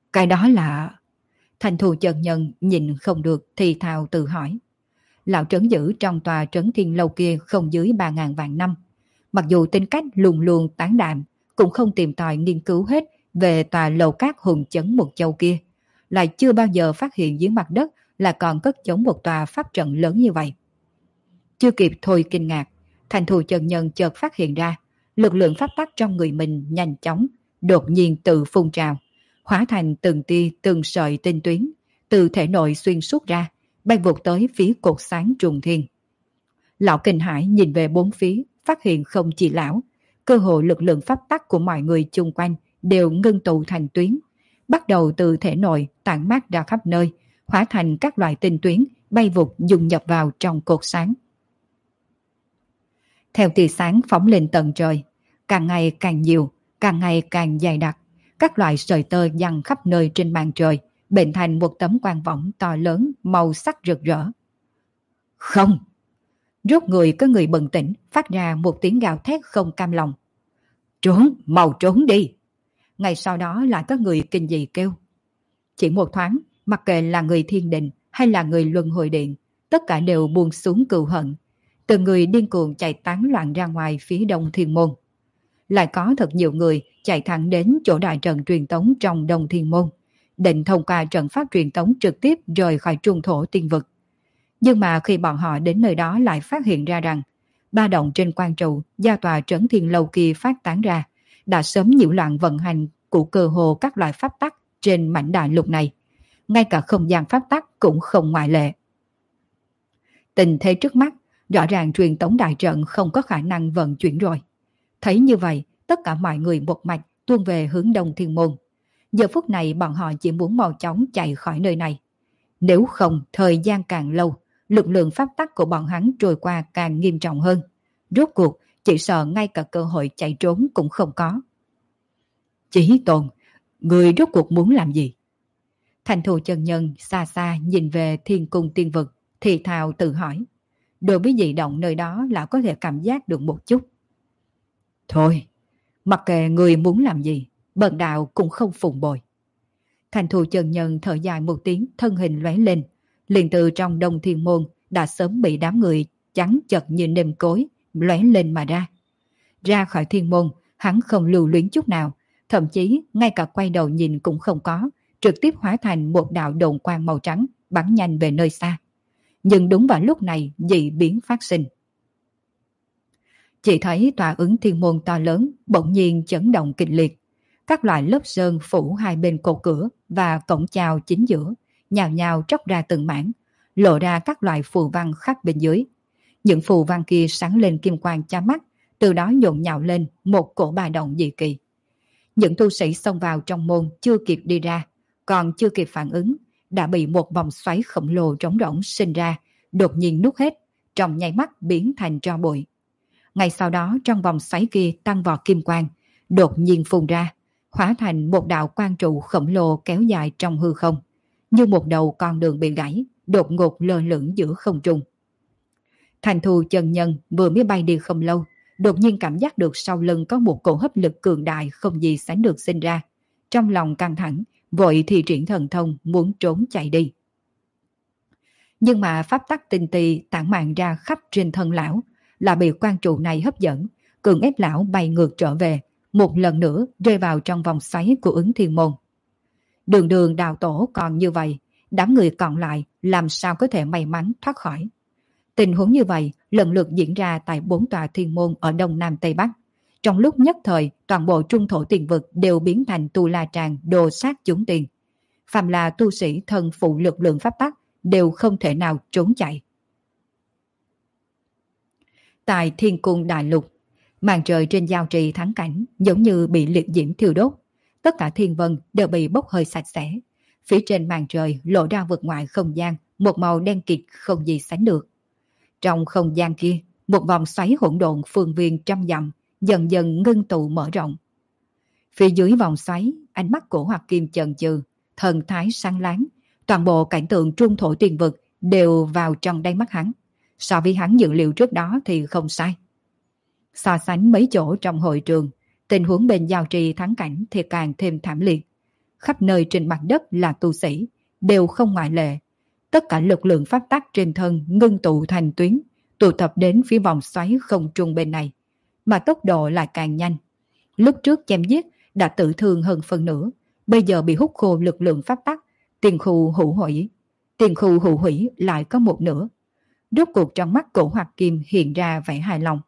Cái đó là... Thành thù chân nhân nhìn không được thì thào tự hỏi. Lão trấn giữ trong tòa trấn thiên lâu kia không dưới 3.000 vạn năm. Mặc dù tính cách luôn luôn tán đạm, cũng không tìm tòi nghiên cứu hết về tòa lầu cát hùng chấn một châu kia. Lại chưa bao giờ phát hiện dưới mặt đất là còn cất chống một tòa pháp trận lớn như vậy. Chưa kịp thôi kinh ngạc, thành thù chân nhân chợt phát hiện ra, lực lượng pháp tắc trong người mình nhanh chóng, đột nhiên tự phun trào, hóa thành từng tia từng sợi tinh tuyến, từ thể nội xuyên suốt ra, bay vụt tới phía cột sáng trùng thiên. Lão kinh hãi nhìn về bốn phía, phát hiện không chỉ lão, cơ hội lực lượng pháp tắc của mọi người chung quanh đều ngưng tụ thành tuyến, bắt đầu từ thể nội tản mát ra khắp nơi, hóa thành các loại tinh tuyến bay vụt dung nhập vào trong cột sáng. Theo tia sáng phóng lên tận trời, càng ngày càng nhiều, càng ngày càng dày đặc, các loại sợi tơ giăng khắp nơi trên màn trời, bệnh thành một tấm quang võng to lớn màu sắc rực rỡ. Không! Rốt người có người bừng tỉnh, phát ra một tiếng gào thét không cam lòng. Trốn, mau trốn đi! Ngay sau đó lại có người kinh dị kêu. Chỉ một thoáng, mặc kệ là người thiên đình hay là người luân hồi điện, tất cả đều buông xuống cừu hận. Từng người điên cuồng chạy tán loạn ra ngoài phía đông thiên môn. Lại có thật nhiều người chạy thẳng đến chỗ đại trận truyền tống trong đông thiên môn, định thông qua trận pháp truyền tống trực tiếp rời khỏi trung thổ tiên vực. Nhưng mà khi bọn họ đến nơi đó lại phát hiện ra rằng ba động trên quan trụ do tòa trấn thiên lâu kia phát tán ra đã sớm nhiễu loạn vận hành của cơ hồ các loại pháp tắc trên mảnh đại lục này. Ngay cả không gian pháp tắc cũng không ngoại lệ. Tình thế trước mắt, rõ ràng truyền tống đại trận không có khả năng vận chuyển rồi. Thấy như vậy, tất cả mọi người một mạch tuôn về hướng đông thiên môn. Giờ phút này bọn họ chỉ muốn mau chóng chạy khỏi nơi này. Nếu không, thời gian càng lâu, lực lượng pháp tắc của bọn hắn trôi qua càng nghiêm trọng hơn. Rốt cuộc, chỉ sợ ngay cả cơ hội chạy trốn cũng không có. Chí Tôn, người rốt cuộc muốn làm gì? Thành thù chân nhân xa xa nhìn về thiên cung tiên vực, thì thào tự hỏi. Đối với dị động nơi đó lão có thể cảm giác được một chút. Thôi, mặc kệ người muốn làm gì, bần đạo cũng không phụng bồi. Thành thù chân nhân thở dài một tiếng, thân hình lóe lên, liền từ trong đông thiên môn đã sớm bị đám người trắng chật như nêm cối lóe lên mà ra. Ra khỏi thiên môn, hắn không lưu luyến chút nào, thậm chí ngay cả quay đầu nhìn cũng không có, trực tiếp hóa thành một đạo độn quang màu trắng bắn nhanh về nơi xa. Nhưng đúng vào lúc này dị biến phát sinh. Chỉ thấy tòa ứng thiên môn to lớn bỗng nhiên chấn động kịch liệt. Các loại lớp sơn phủ hai bên cột cửa và cổng chào chính giữa, nhào nhào tróc ra từng mảng, lộ ra các loại phù văn khắc bên dưới. Những phù văn kia sáng lên kim quang chói mắt, từ đó nhộn nhạo lên một cổ ba động dị kỳ. Những tu sĩ xông vào trong môn chưa kịp đi ra, còn chưa kịp phản ứng, đã bị một vòng xoáy khổng lồ trống rỗng sinh ra, đột nhiên nuốt hết, trong nháy mắt biến thành tro bụi. Ngay sau đó trong vòng xoáy kia tăng vọt kim quang, đột nhiên phun ra, hóa thành một đạo quang trụ khổng lồ kéo dài trong hư không, như một đầu con đường bị gãy, đột ngột lơ lửng giữa không trung. Thành thù chân nhân vừa mới bay đi không lâu, đột nhiên cảm giác được sau lưng có một cổ hấp lực cường đại không gì sánh được sinh ra. Trong lòng căng thẳng, vội thi triển thần thông muốn trốn chạy đi. Nhưng mà pháp tắc tinh tì tản mạn ra khắp trên thân lão, là bị quan trụ này hấp dẫn, cường ép lão bay ngược trở về, một lần nữa rơi vào trong vòng xoáy của ứng thiên môn. Đường đường đào tổ còn như vậy, đám người còn lại làm sao có thể may mắn thoát khỏi. Tình huống như vậy lần lượt diễn ra tại 4 tòa thiên môn ở Đông Nam Tây Bắc. Trong lúc nhất thời, toàn bộ trung thổ tiền vực đều biến thành tu la tràng đồ sát chúng tiền. Phàm là tu sĩ thân phụ lực lượng pháp tắc đều không thể nào trốn chạy. Tại thiên cung đại lục, màn trời trên giao trì thắng cảnh giống như bị liệt diễm thiêu đốt. Tất cả thiên vân đều bị bốc hơi sạch sẽ. Phía trên màn trời lộ ra vực ngoại không gian, một màu đen kịt không gì sánh được. Trong không gian kia, một vòng xoáy hỗn độn phương viên trăm dặm dần dần ngưng tụ mở rộng. Phía dưới vòng xoáy, ánh mắt của Hoặc Kim chần chừ, thần thái sáng láng, toàn bộ cảnh tượng trung thổ tiền vực đều vào trong đáy mắt hắn. So với hắn dự liệu trước đó thì không sai. So sánh mấy chỗ trong hội trường, tình huống bên giao trì thắng cảnh thì càng thêm thảm liệt. khắp nơi trên mặt đất là tu sĩ, đều không ngoại lệ. Tất cả lực lượng pháp tắc trên thân ngưng tụ thành tuyến, tụ tập đến phía vòng xoáy không trung bên này, mà tốc độ lại càng nhanh. Lúc trước chém giết đã tử thương hơn phân nửa, bây giờ bị hút khô lực lượng pháp tắc, tiền khu hữu hủy lại có một nửa. Rốt cuộc trong mắt Cổ Hoặc Kim hiện ra vẻ hài lòng.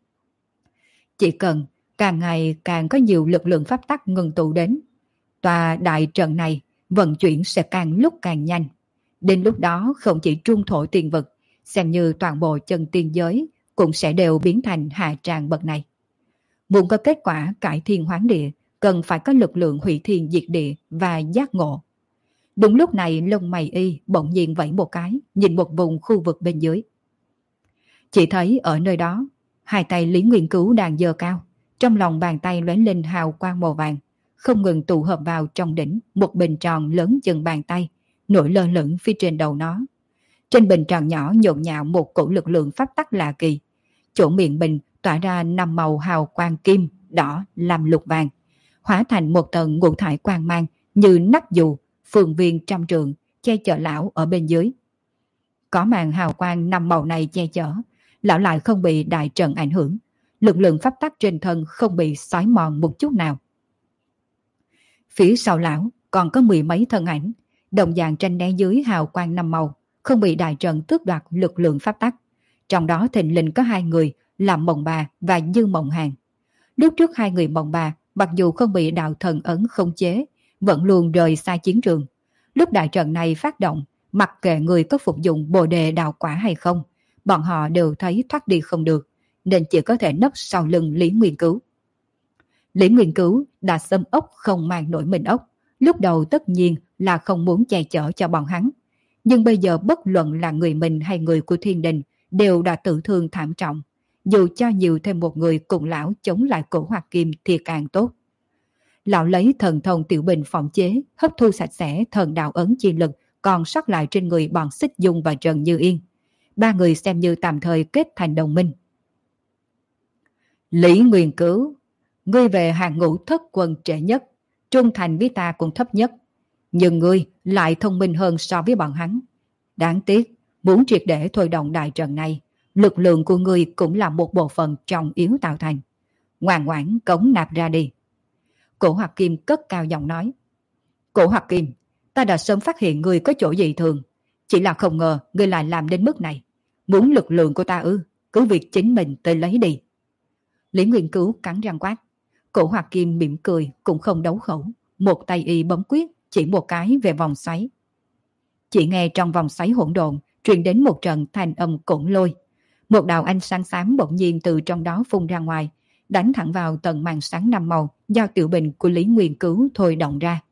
Chỉ cần càng ngày càng có nhiều lực lượng pháp tắc ngưng tụ đến, tòa đại trận này vận chuyển sẽ càng lúc càng nhanh. Đến lúc đó không chỉ trung thổ tiền vực, xem như toàn bộ chân tiên giới cũng sẽ đều biến thành hạ tràng bậc này. Muốn có kết quả cải thiên hoán địa, cần phải có lực lượng hủy thiên diệt địa và giác ngộ. Đúng lúc này lông mày y bỗng nhiên vẫy một cái, nhìn một vùng khu vực bên dưới. Chỉ thấy ở nơi đó, hai tay Lý Nguyên Cứu đang giơ cao, trong lòng bàn tay lóe lên hào quang màu vàng, không ngừng tụ hợp vào trong đỉnh một bình tròn lớn chừng bàn tay, nổi lơ lửng phía trên đầu nó. Trên bình tròn nhỏ nhộn nhạo một cổ lực lượng pháp tắc lạ kỳ. Chỗ miệng bình tỏa ra 5 màu hào quang kim, đỏ, lam, lục, vàng, hóa thành một tầng ngũ thải quang mang như nắp dù, phương viên trăm trượng, che chở lão ở bên dưới. Có màn hào quang 5 màu này che chở, lão lại không bị đại trận ảnh hưởng, lực lượng pháp tắc trên thân không bị xói mòn một chút nào. Phía sau lão còn có 10 mấy thân ảnh, đồng dạng tranh né dưới hào quang 5 màu, không bị đại trận tước đoạt lực lượng pháp tắc. Trong đó thình lình có 2 người là Mộng Bà và Dư Mộng Hàn. Lúc trước 2 người Mộng Bà mặc dù không bị đạo thần ấn khống chế, vẫn luôn rời xa chiến trường. Lúc đại trận này phát động, mặc kệ người có phục dụng bồ đề đạo quả hay không, bọn họ đều thấy thoát đi không được, nên chỉ có thể nấp sau lưng Lý Nguyên Cứu. Lý Nguyên Cứu đã xâm ốc không mang nổi mình ốc, lúc đầu tất nhiên là không muốn che chở cho bọn hắn. Nhưng bây giờ bất luận là người mình hay người của thiên đình đều đã tự thương thảm trọng. Dù cho nhiều thêm một người cùng lão chống lại Cổ Hoặc Kim thì càng tốt. Lão lấy thần thông tiểu bình phòng chế, hấp thu sạch sẽ thần đạo ấn chi lực còn sót lại trên người bọn Xích Dung và Trần Như Yên. 3 người xem như tạm thời kết thành đồng minh. Lý Nguyên Cứu, ngươi về hàng ngũ thất quân trễ nhất, trung thành với ta cũng thấp nhất. Nhưng ngươi lại thông minh hơn so với bọn hắn. Đáng tiếc, muốn triệt để thôi động đại trận này, lực lượng của ngươi cũng là một bộ phận trọng yếu tạo thành. Ngoan ngoãn cống nạp ra đi. Cổ Hoặc Kim cất cao giọng nói. Cổ Hoặc Kim, ta đã sớm phát hiện ngươi có chỗ dị thường. Chỉ là không ngờ ngươi lại làm đến mức này. Muốn lực lượng của ta ư, cứ việc chính mình tới lấy đi. Lý Nguyên Cứu cắn răng quát. Cổ Hoặc Kim mỉm cười cũng không đấu khẩu. Một tay y bấm quyết, chỉ một cái về vòng xoáy. Chỉ nghe trong vòng xoáy hỗn độn truyền đến một trận thanh âm cổn lôi. Một đạo ánh sáng xám bỗng nhiên từ trong đó phun ra ngoài, đánh thẳng vào tầng màn sáng 5 màu do tiểu bình của Lý Nguyên Cứu thôi động ra.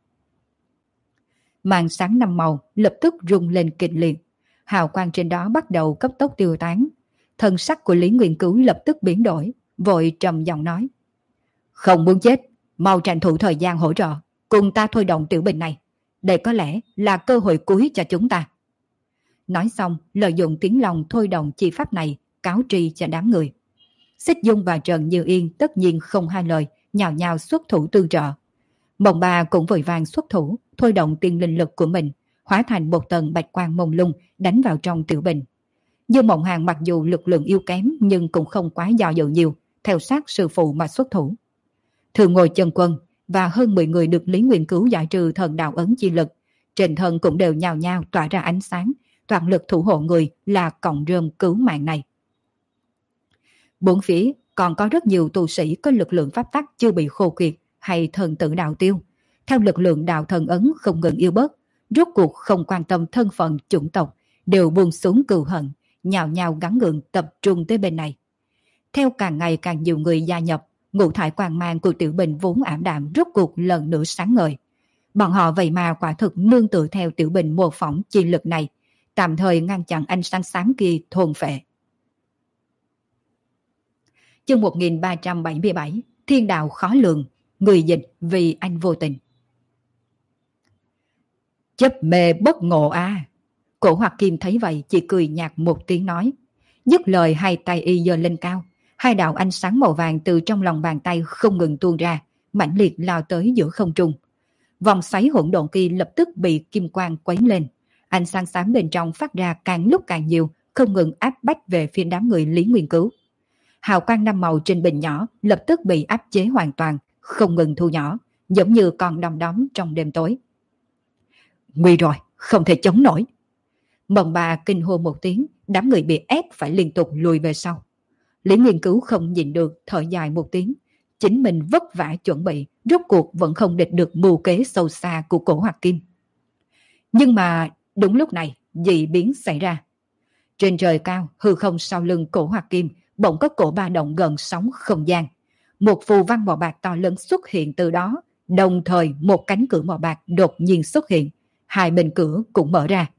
Màn sáng 5 màu lập tức rung lên kịch liệt, hào quang trên đó bắt đầu cấp tốc tiêu tán. Thân sắc của Lý Nguyên Cứu lập tức biến đổi, vội trầm giọng nói. Không muốn chết, mau tranh thủ thời gian hỗ trợ, cùng ta thôi động tiểu bình này. Đây có lẽ là cơ hội cuối cho chúng ta. Nói xong, lợi dụng tiếng lòng thôi động chi pháp này, cáo tri cho đám người. Xích Dung và Trần Như Yên tất nhiên không hai lời, nhào nhào xuất thủ tương trợ. Mộng Bà cũng vội vàng xuất thủ, thôi động tiên linh lực của mình, hóa thành một tầng bạch quang mông lung đánh vào trong tiểu bình. Dư Mộng Hàn mặc dù lực lượng yếu kém nhưng cũng không quá do dự nhiều, theo sát sư phụ mà xuất thủ. Thường Ngồi Chân Quân và hơn 10 người được Lý Nguyên Cứu giải trừ thần đạo ấn chi lực, trên thân cũng đều nhào nhào tỏa ra ánh sáng, toàn lực thủ hộ người là cọng rơm cứu mạng này. Bốn phía còn có rất nhiều tu sĩ có lực lượng pháp tắc chưa bị khô kiệt hay thần tử đạo tiêu. Theo lực lượng đạo thần ấn không ngừng yêu bớt, rốt cuộc không quan tâm thân phận chủng tộc, đều buông xuống cừu hận, nhào nhào gắn gượng tập trung tới bên này. Theo càng ngày càng nhiều người gia nhập, ngũ thải quang mang của tiểu bình vốn ảm đạm rốt cuộc lần nữa sáng ngời. Bọn họ vậy mà quả thực nương tựa theo tiểu bình mô phỏng chi lực này, tạm thời ngăn chặn ánh sáng sáng kia thôn phệ. Chương 1377, Thiên đạo khó lường, người dịch vì anh vô tình. Chấp mê bất ngộ à. Cổ Hoặc Kim thấy vậy chỉ cười nhạt một tiếng nói. Dứt lời hai tay y giơ lên cao, hai đạo ánh sáng màu vàng từ trong lòng bàn tay không ngừng tuôn ra, mãnh liệt lao tới giữa không trung. Vòng xoáy hỗn độn kia lập tức bị kim quang quấy lên. Ánh sáng xám bên trong phát ra càng lúc càng nhiều, không ngừng áp bách về phía đám người Lý Nguyên Cứu. Hào quang năm màu trên bình nhỏ lập tức bị áp chế hoàn toàn, không ngừng thu nhỏ, giống như con đom đóm trong đêm tối. Nguy rồi, không thể chống nổi. Mộng bà kinh hô một tiếng, đám người bị ép phải liên tục lùi về sau. Lý Nguyên Cứu không nhịn được, thở dài một tiếng. Chính mình vất vả chuẩn bị, rốt cuộc vẫn không địch được mưu kế sâu xa của Cổ Hoạt Kim. Nhưng mà đúng lúc này, dị biến xảy ra. Trên trời cao, hư không sau lưng Cổ Hoạt Kim bỗng có cổ ba động gần sóng không gian. Một phù văn màu bạc to lớn xuất hiện từ đó, đồng thời một cánh cửa màu bạc đột nhiên xuất hiện, hai bên cửa cũng mở ra.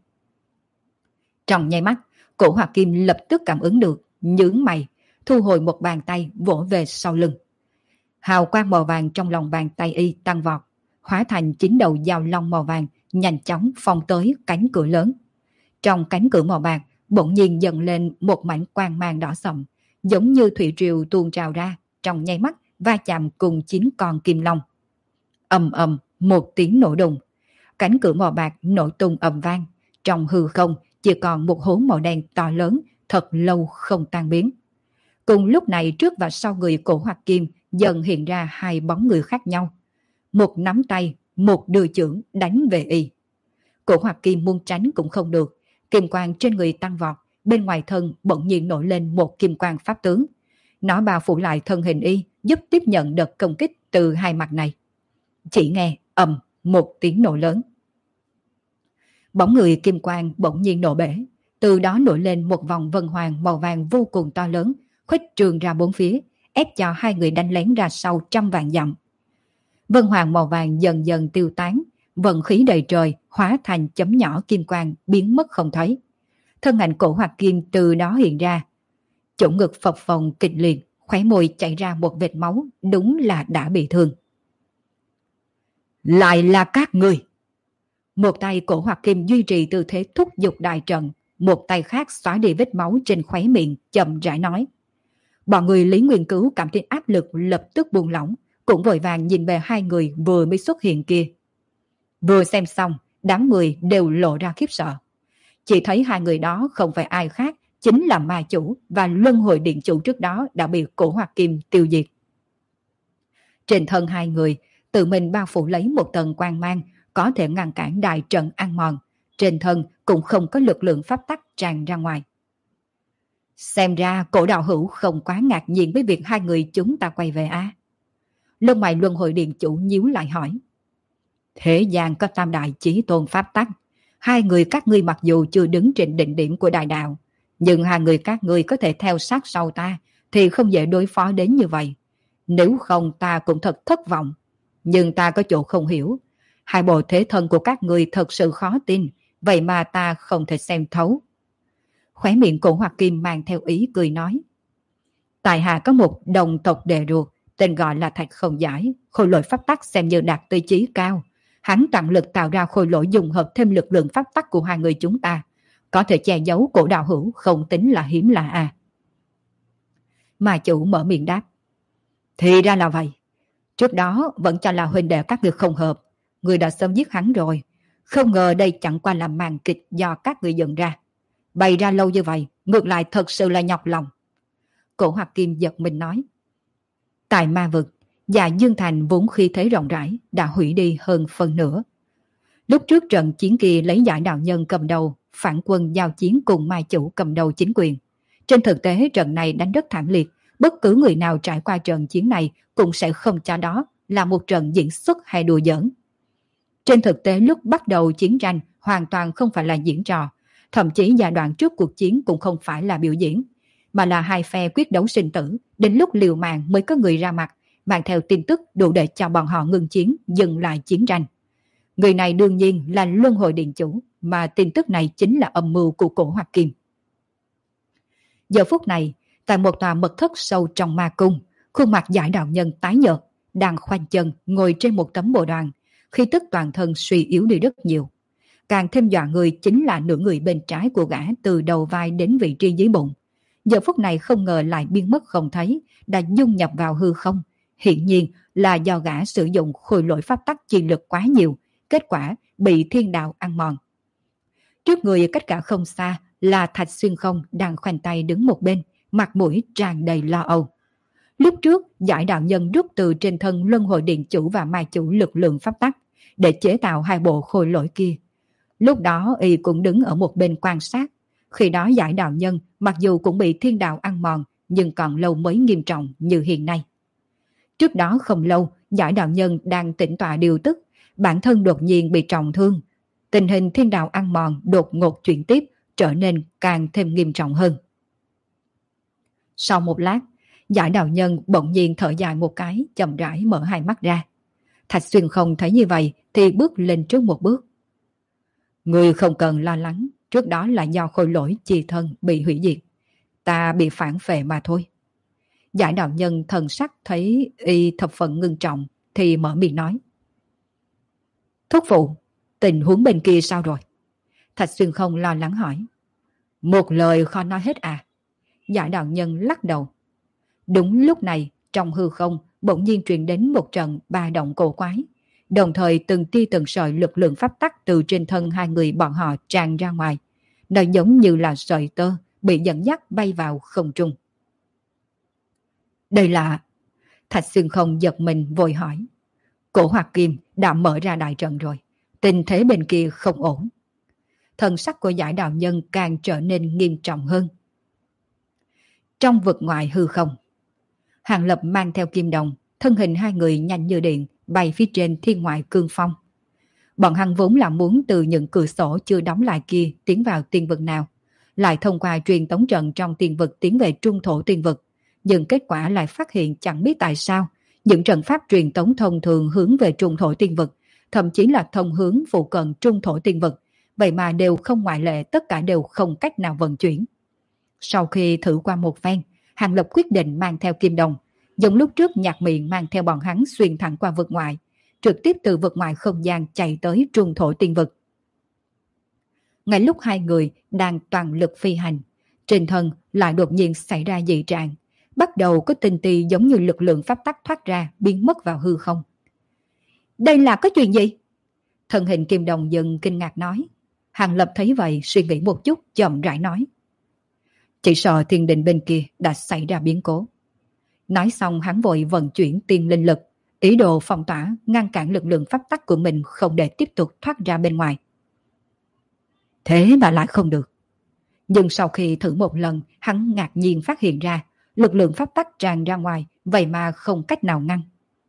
Trong nháy mắt, Cổ Hoạt Kim lập tức cảm ứng được, nhướng mày, thu hồi một bàn tay vỗ về sau lưng. Hào quang màu vàng trong lòng bàn tay y tăng vọt, hóa thành 9 đầu dao long màu vàng, nhanh chóng phong tới cánh cửa lớn. Trong cánh cửa màu bạc bỗng nhiên dần lên một mảnh quang mang đỏ sậm, giống như thủy triều tuôn trào ra, trong nháy mắt va chạm cùng 9 con kim long. Ầm ầm, một tiếng nổ đùng, cánh cửa màu bạc nổ tung ầm vang, trong hư không chỉ còn một hố màu đen to lớn, thật lâu không tan biến. Cùng lúc này trước và sau người Cổ Hoạt Kim dần hiện ra hai bóng người khác nhau. Một nắm tay, một đưa chưởng đánh về y. Cổ Hoạt Kim muốn tránh cũng không được, kim quang trên người tăng vọt, bên ngoài thân bỗng nhiên nổi lên một kim quang pháp tướng. Nó bao phủ lại thân hình y, giúp tiếp nhận đợt công kích từ hai mặt này. Chỉ nghe ầm một tiếng nổ lớn. Bóng người kim quang bỗng nhiên nổ bể, từ đó nổi lên một vòng vân hoàng màu vàng vô cùng to lớn, khuếch trường ra bốn phía, ép cho hai người đánh lén ra sau trăm vạn dặm. Vân hoàng màu vàng dần dần tiêu tán, vận khí đầy trời hóa thành chấm nhỏ kim quang biến mất không thấy. Thân ảnh Cổ Hoạt Kim từ đó hiện ra, chỗ ngực phập phồng kịch liệt, khóe môi chảy ra một vệt máu, đúng là đã bị thương. Lại là các người! Một tay Cổ Hoạt Kim duy trì tư thế thúc giục đại trận, một tay khác xóa đi vết máu trên khóe miệng, chậm rãi nói. Bọn người Lý Nguyên Cứu cảm thấy áp lực lập tức buông lỏng, cũng vội vàng nhìn về hai người vừa mới xuất hiện kia. Vừa xem xong, đám người đều lộ ra khiếp sợ. Chỉ thấy hai người đó không phải ai khác, chính là ma chủ và luân hồi điện chủ trước đó đã bị Cổ Hoạt Kim tiêu diệt. Trên thân hai người, tự mình bao phủ lấy một tầng quang mang, có thể ngăn cản đại trận ăn mòn. Trên thân cũng không có lực lượng pháp tắc tràn ra ngoài. Xem ra Cổ đạo hữu không quá ngạc nhiên với việc hai người chúng ta quay về á. Lông mày luân hồi điện chủ nhíu lại hỏi. Thế gian có tam đại chí tôn pháp tắc. Hai người các ngươi mặc dù chưa đứng trên đỉnh điểm của đại đạo, nhưng hai người các ngươi có thể theo sát sau ta thì không dễ đối phó đến như vậy. Nếu không ta cũng thật thất vọng. Nhưng ta có chỗ không hiểu. Hai bộ thế thân của các ngươi thật sự khó tin, vậy mà ta không thể xem thấu. Khóe miệng Cổ Hoạt Kim mang theo ý cười nói. Tại hạ có một đồng tộc đệ ruột, tên gọi là Thạch Không Giải, khôi lỗi pháp tắc xem như đạt tới chí cao. Hắn tận lực tạo ra khôi lỗi dùng hợp thêm lực lượng pháp tắc của hai người chúng ta, có thể che giấu Cổ đạo hữu không tính là hiếm lạ à. Mà chủ mở miệng đáp. Thì ra là vậy. Trước đó vẫn cho là huynh đệ các người không hợp, người đã sớm giết hắn rồi. Không ngờ đây chẳng qua là màn kịch do các người dựng ra. Bày ra lâu như vậy, ngược lại thật sự là nhọc lòng. Cổ Hoạt Kim giật mình nói. Tại ma vực, Dạ Dương Thành vốn khi thế rộng rãi đã hủy đi hơn phần nửa. Lúc trước trận chiến kia lấy Giải đạo nhân cầm đầu, phản quân giao chiến cùng ma chủ cầm đầu chính quyền. Trên thực tế trận này đánh rất thảm liệt, bất cứ người nào trải qua trận chiến này cũng sẽ không cho đó là một trận diễn xuất hay đùa giỡn. Trên thực tế lúc bắt đầu chiến tranh hoàn toàn không phải là diễn trò, thậm chí giai đoạn trước cuộc chiến cũng không phải là biểu diễn, mà là hai phe quyết đấu sinh tử, đến lúc liều mạng mới có người ra mặt, mang theo tin tức đủ để cho bọn họ ngừng chiến, dừng lại chiến tranh. Người này đương nhiên là luân hồi điện chủ, mà tin tức này chính là âm mưu của Cổ Hoạt Kim. Giờ phút này, tại một tòa mật thất sâu trong ma cung, khuôn mặt Giải đạo nhân tái nhợt, đang khoanh chân ngồi trên một tấm bồ đoàn, khí tức toàn thân suy yếu đi rất nhiều. Càng thêm dọa người chính là nửa người bên trái của gã từ đầu vai đến vị trí dưới bụng. Giờ phút này không ngờ lại biến mất không thấy, đã dung nhập vào hư không, Hiển nhiên là do gã sử dụng khôi lỗi pháp tắc chi lực quá nhiều, kết quả bị thiên đạo ăn mòn. Trước người cách cả không xa là Thạch Xuyên Không đang khoanh tay đứng một bên, mặt mũi tràn đầy lo âu. Lúc trước, giải đạo nhân rút từ trên thân luân hồi điện chủ và mai chủ lực lượng pháp tắc để chế tạo hai bộ khôi lỗi kia. Lúc đó y cũng đứng ở một bên quan sát. Khi đó giải đạo nhân mặc dù cũng bị thiên đạo ăn mòn, nhưng còn lâu mới nghiêm trọng như hiện nay. Trước đó không lâu, giải đạo nhân đang tĩnh tọa điều tức, bản thân đột nhiên bị trọng thương. Tình hình thiên đạo ăn mòn đột ngột chuyển tiếp, trở nên càng thêm nghiêm trọng hơn. Sau một lát, giải đạo nhân bỗng nhiên thở dài một cái, chậm rãi mở hai mắt ra. Thạch Xuyên Không thấy như vậy thì bước lên trước một bước. Người không cần lo lắng, trước đó là do khôi lỗi chi thân bị hủy diệt. Ta bị phản phệ mà thôi. Giải đạo nhân thần sắc thấy y thập phần ngưng trọng thì mở miệng nói. Thúc phụ, tình huống bên kia sao rồi? Thạch Xuyên Không lo lắng hỏi. Một lời khó nói hết à? Giải đạo nhân lắc đầu. Đúng lúc này, trong hư không bỗng nhiên truyền đến một trận ba động cổ quái. Đồng thời từng tia từng sợi lực lượng pháp tắc từ trên thân hai người bọn họ tràn ra ngoài. Nó giống như là sợi tơ bị dẫn dắt bay vào không trung. Đây là... Thạch Xuyên Không giật mình vội hỏi. Cổ Hoạt Kim đã mở ra đại trận rồi. Tình thế bên kia không ổn. Thần sắc của giải đạo nhân càng trở nên nghiêm trọng hơn. Trong vực ngoài hư không, Hàng Lập mang theo Kim Đồng, thân hình hai người nhanh như điện bay phía trên thiên ngoại cương phong. Bọn hắn vốn là muốn từ những cửa sổ chưa đóng lại kia tiến vào tiên vực nào, lại thông qua truyền tống trận trong tiên vực tiến về trung thổ tiên vực, nhưng kết quả lại phát hiện chẳng biết tại sao những trận pháp truyền tống thông thường hướng về trung thổ tiên vực, thậm chí là thông hướng phụ cận trung thổ tiên vực, vậy mà đều không ngoại lệ, tất cả đều không cách nào vận chuyển. Sau khi thử qua một phen, Hàng Lập quyết định mang theo Kim Đồng, giống lúc trước Nhạc Miệng mang theo bọn hắn xuyên thẳng qua vực ngoại, trực tiếp từ vực ngoại không gian chạy tới trung thổ tiên vực. Ngay lúc hai người đang toàn lực phi hành, trên thân lại đột nhiên xảy ra dị trạng, bắt đầu có tinh tì giống như lực lượng pháp tắc thoát ra, biến mất vào hư không. Đây là có chuyện gì? Thân hình Kim Đồng dần kinh ngạc nói. Hàng Lập thấy vậy suy nghĩ một chút, chậm rãi nói. Chỉ sợ thiên đình bên kia đã xảy ra biến cố. Nói xong hắn vội vận chuyển tiên linh lực, ý đồ phong tỏa, ngăn cản lực lượng pháp tắc của mình không để tiếp tục thoát ra bên ngoài. Thế mà lại không được. Nhưng sau khi thử một lần, hắn ngạc nhiên phát hiện ra lực lượng pháp tắc tràn ra ngoài, vậy mà không cách nào ngăn.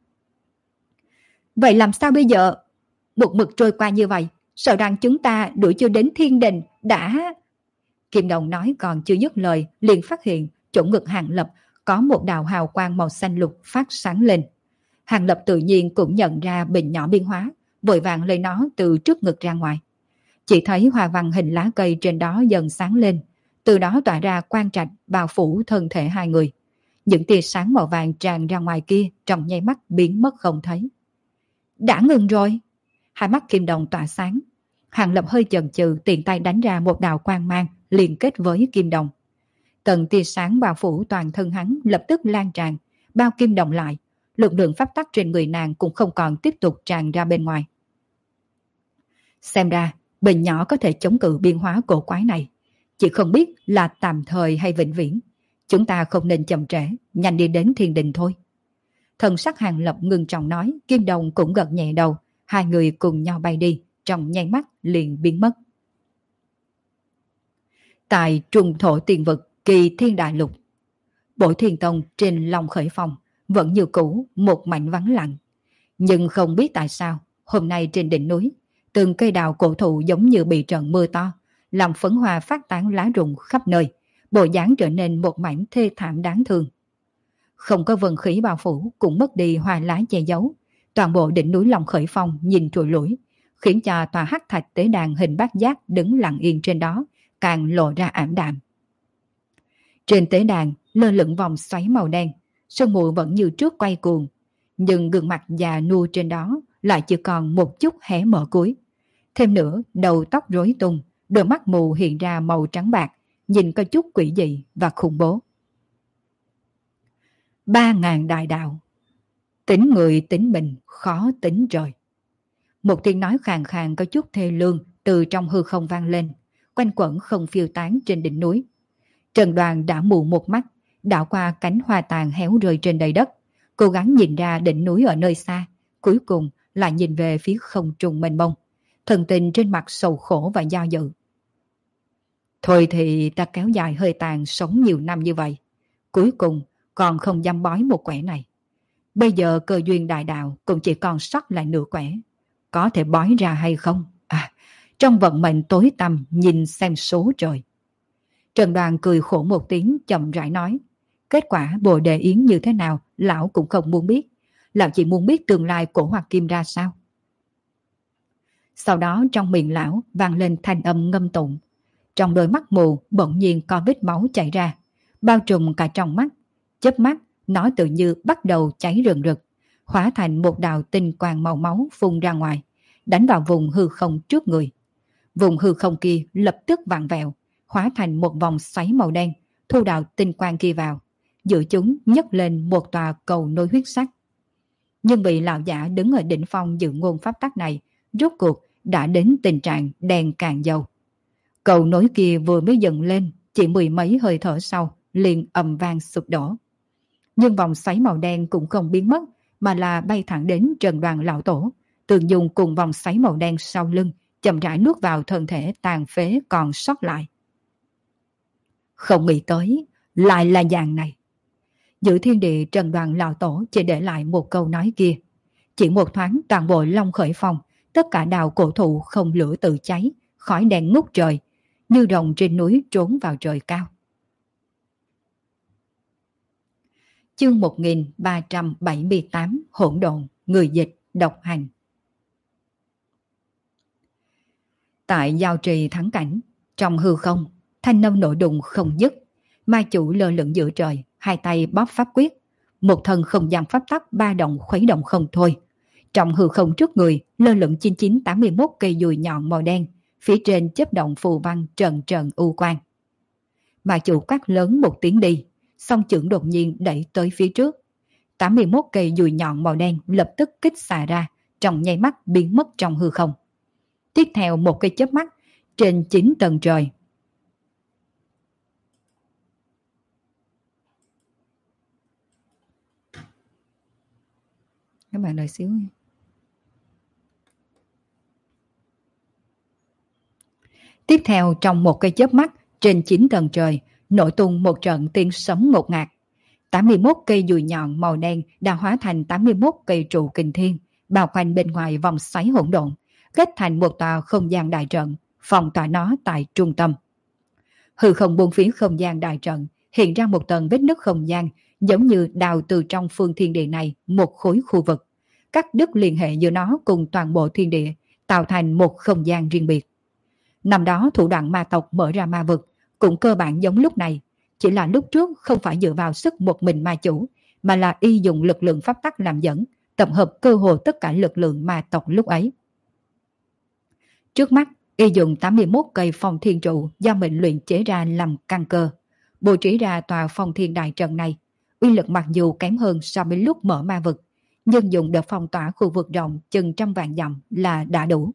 Vậy làm sao bây giờ? Một mực trôi qua như vậy, sợ rằng chúng ta đuổi chưa đến thiên đình đã... Kim Đồng nói còn chưa dứt lời, liền phát hiện chỗ ngực Hàng Lập có một đạo hào quang màu xanh lục phát sáng lên. Hàng Lập tự nhiên cũng nhận ra bình nhỏ biến hóa, vội vàng lấy nó từ trước ngực ra ngoài. Chỉ thấy hoa văn hình lá cây trên đó dần sáng lên, từ đó tỏa ra quang trạch bao phủ thân thể hai người. Những tia sáng màu vàng tràn ra ngoài kia trong nháy mắt biến mất không thấy. Đã ngừng rồi. Hai mắt Kim Đồng tỏa sáng. Hàng Lập hơi chần chừ, tiện tay đánh ra một đạo quang mang liên kết với Kim Đồng. Tầng tia sáng bao phủ toàn thân hắn lập tức lan tràn, bao Kim Đồng lại. Lực lượng pháp tắc trên người nàng cũng không còn tiếp tục tràn ra bên ngoài. Xem ra bình nhỏ có thể chống cự biến hóa cổ quái này, chỉ không biết là tạm thời hay vĩnh viễn. Chúng ta không nên chậm trễ, nhanh đi đến thiên đình thôi. Thần sắc Hàng Lập ngưng trọng nói. Kim Đồng cũng gật nhẹ đầu. Hai người cùng nhau bay đi, trong nháy mắt liền biến mất. Tại trung thổ tiền vực Kỳ Thiên Đại Lục, Bội Thiên Tông trên Long Khởi Phong vẫn như cũ một mảnh vắng lặng. Nhưng không biết tại sao hôm nay trên đỉnh núi, từng cây đào cổ thụ giống như bị trận mưa to, làm phấn hoa phát tán lá rụng khắp nơi, bộ dáng trở nên một mảnh thê thảm đáng thương. Không có vân khí bao phủ, cũng mất đi hoa lá che giấu. Toàn bộ đỉnh núi Long Khởi Phong nhìn trụi lủi, khiến cho tòa hắc thạch tế đàn hình bát giác đứng lặng yên trên đó càng lộ ra ảm đạm. Trên tế đàn lơ lửng vòng xoáy màu đen, sương mù vẫn như trước quay cuồng, nhưng gương mặt già nua trên đó lại chỉ còn một chút hé mở cuối. Thêm nữa, đầu tóc rối tung, đôi mắt mù hiện ra màu trắng bạc, nhìn có chút quỷ dị và khủng bố. 3.000 đại đạo. Tính người tính mình khó tính rồi. Một tiếng nói khàn khàn có chút thê lương từ trong hư không vang lên, quanh quẩn không phiêu tán trên đỉnh núi. Trần Đoàn đã mù một mắt, đảo qua cánh hoa tàn héo rơi trên đầy đất, cố gắng nhìn ra đỉnh núi ở nơi xa, cuối cùng lại nhìn về phía không trung mênh mông, thần tình trên mặt sầu khổ và do dự. Thôi thì ta kéo dài hơi tàn sống nhiều năm như vậy, cuối cùng còn không dám bói một quẻ này. Bây giờ cơ duyên đại đạo cũng chỉ còn sót lại nửa quẻ, có thể bói ra hay không? À, trong vận mệnh tối tăm nhìn xem số trời. Trần Đoàn cười khổ một tiếng chậm rãi nói, kết quả Bồ Đề Yến như thế nào lão cũng không muốn biết, lão chỉ muốn biết tương lai của Hoặc Kim ra sao. Sau đó trong miệng lão vang lên thanh âm ngâm tụng, trong đôi mắt mù bỗng nhiên có vết máu chảy ra, bao trùm cả trong mắt, chớp mắt nó tự như bắt đầu cháy rừng rực, hóa thành một đạo tinh quang màu máu phun ra ngoài, đánh vào vùng hư không trước người. Vùng hư không kia lập tức vặn vẹo, hóa thành một vòng xoáy màu đen, thu đạo tinh quang kia vào, giữa chúng nhấc lên một tòa cầu nối huyết sắc. Nhưng vị lão giả đứng ở đỉnh phong dự ngôn pháp tắc này, rốt cuộc đã đến tình trạng đèn càng dầu. Cầu nối kia vừa mới dần lên, chỉ mười mấy hơi thở sau, liền ầm vang sụp đổ. Nhưng vòng xoáy màu đen cũng không biến mất, mà là bay thẳng đến Trần Đoàn lão tổ, tường dùng cùng vòng xoáy màu đen sau lưng, chậm rãi nuốt vào thân thể tàn phế còn sót lại. Không nghĩ tới, lại là dạng này. Giữa thiên địa Trần Đoàn lão tổ chỉ để lại một câu nói kia. Chỉ một thoáng toàn bộ long khởi phong, tất cả đào cổ thụ không lửa tự cháy, khói đen ngút trời, như rồng trên núi trốn vào trời cao. Chương 1378 Hỗn độn, người dịch, độc hành. Tại giao trì thắng cảnh, trong hư không, thanh âm nổ đùng không dứt. Ma chủ lơ lửng giữa trời, hai tay bóp pháp quyết. Một thần không gian pháp tắc ba động khuấy động không thôi. Trong hư không trước người, lơ lửng 9981 cây dùi nhọn màu đen, phía trên chớp động phù văn trần trần u quang. Ma chủ quát lớn một tiếng đi, song chưởng đột nhiên đẩy tới phía trước. 81 cây dùi nhọn màu đen lập tức kích xạ ra, trong nháy mắt biến mất trong hư không. Tiếp theo một cây chớp mắt, trên 9 tầng trời. Các bạn đợi xíu nha. Tiếp theo trong một cây chớp mắt, trên 9 tầng trời, nổi tung một trận tiếng sấm ngột ngạt. 81 cây dùi nhọn màu đen đã hóa thành 81 cây trụ kình thiên, bao quanh bên ngoài vòng xoáy hỗn độn, kết thành một tòa không gian đại trận, phong tỏa nó tại trung tâm. Hư không buông phía không gian đại trận, hiện ra một tầng vết nứt không gian, giống như đào từ trong phương thiên địa này một khối khu vực, cắt đứt liên hệ giữa nó cùng toàn bộ thiên địa, tạo thành một không gian riêng biệt. Năm đó thủ đoạn ma tộc mở ra ma vực cũng cơ bản giống lúc này, chỉ là lúc trước không phải dựa vào sức một mình ma chủ, mà là y dùng lực lượng pháp tắc làm dẫn, tập hợp cơ hồ tất cả lực lượng ma tộc lúc ấy. Trước mắt, y dùng 81 cây phong thiên trụ do mình luyện chế ra làm căn cơ, bố trí ra tòa phong thiên đại trận này. Uy lực mặc dù kém hơn so với lúc mở ma vực, nhưng dùng đợt phong tỏa khu vực rộng chừng trăm vạn dặm là đã đủ.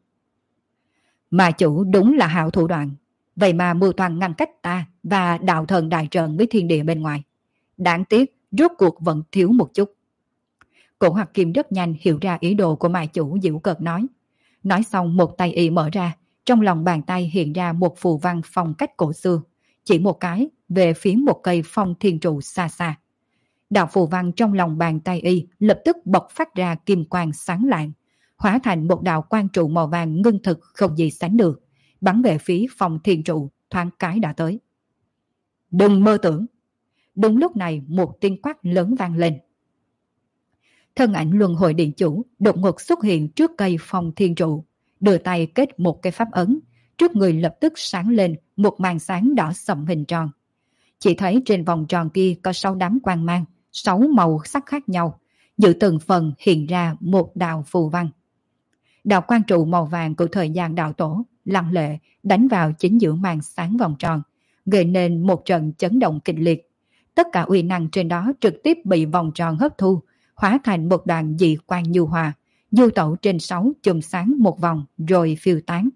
Ma chủ đúng là hảo thủ đoạn, vậy mà mưu toàn ngăn cách ta và đạo thần đại trận với thiên địa bên ngoài. Đáng tiếc, rốt cuộc vẫn thiếu một chút. Cổ Hoặc Kim rất nhanh hiểu ra ý đồ của ma chủ, giễu cợt nói. Nói xong một tay y mở ra, trong lòng bàn tay hiện ra một phù văn phong cách cổ xưa, chỉ một cái về phía một cây phong thiên trụ xa xa. Đạo phù văn trong lòng bàn tay y lập tức bộc phát ra kim quang sáng lạng, hóa thành một đạo quang trụ màu vàng ngưng thực không gì sánh được, bắn về phía phong thiên trụ, thoáng cái đã tới. Đừng mơ tưởng! Đúng lúc này một tiếng quát lớn vang lên. Thân ảnh luân hồi điện chủ đột ngột xuất hiện trước cây phong thiên trụ, đưa tay kết một cái pháp ấn, trước người lập tức sáng lên một màn sáng đỏ sậm hình tròn. Chỉ thấy trên vòng tròn kia có 6 đám quang mang, 6 màu sắc khác nhau, giữa từng phần hiện ra một đạo phù văn. Đạo quang trụ màu vàng của thời gian đạo tổ lăng lệ đánh vào chính giữa màn sáng vòng tròn, gây nên một trận chấn động kịch liệt. Tất cả uy năng trên đó trực tiếp bị vòng tròn hấp thu, hóa thành một đoàn dị quang nhu hòa, du tẩu trên 6 chùm sáng một vòng rồi phiêu tán.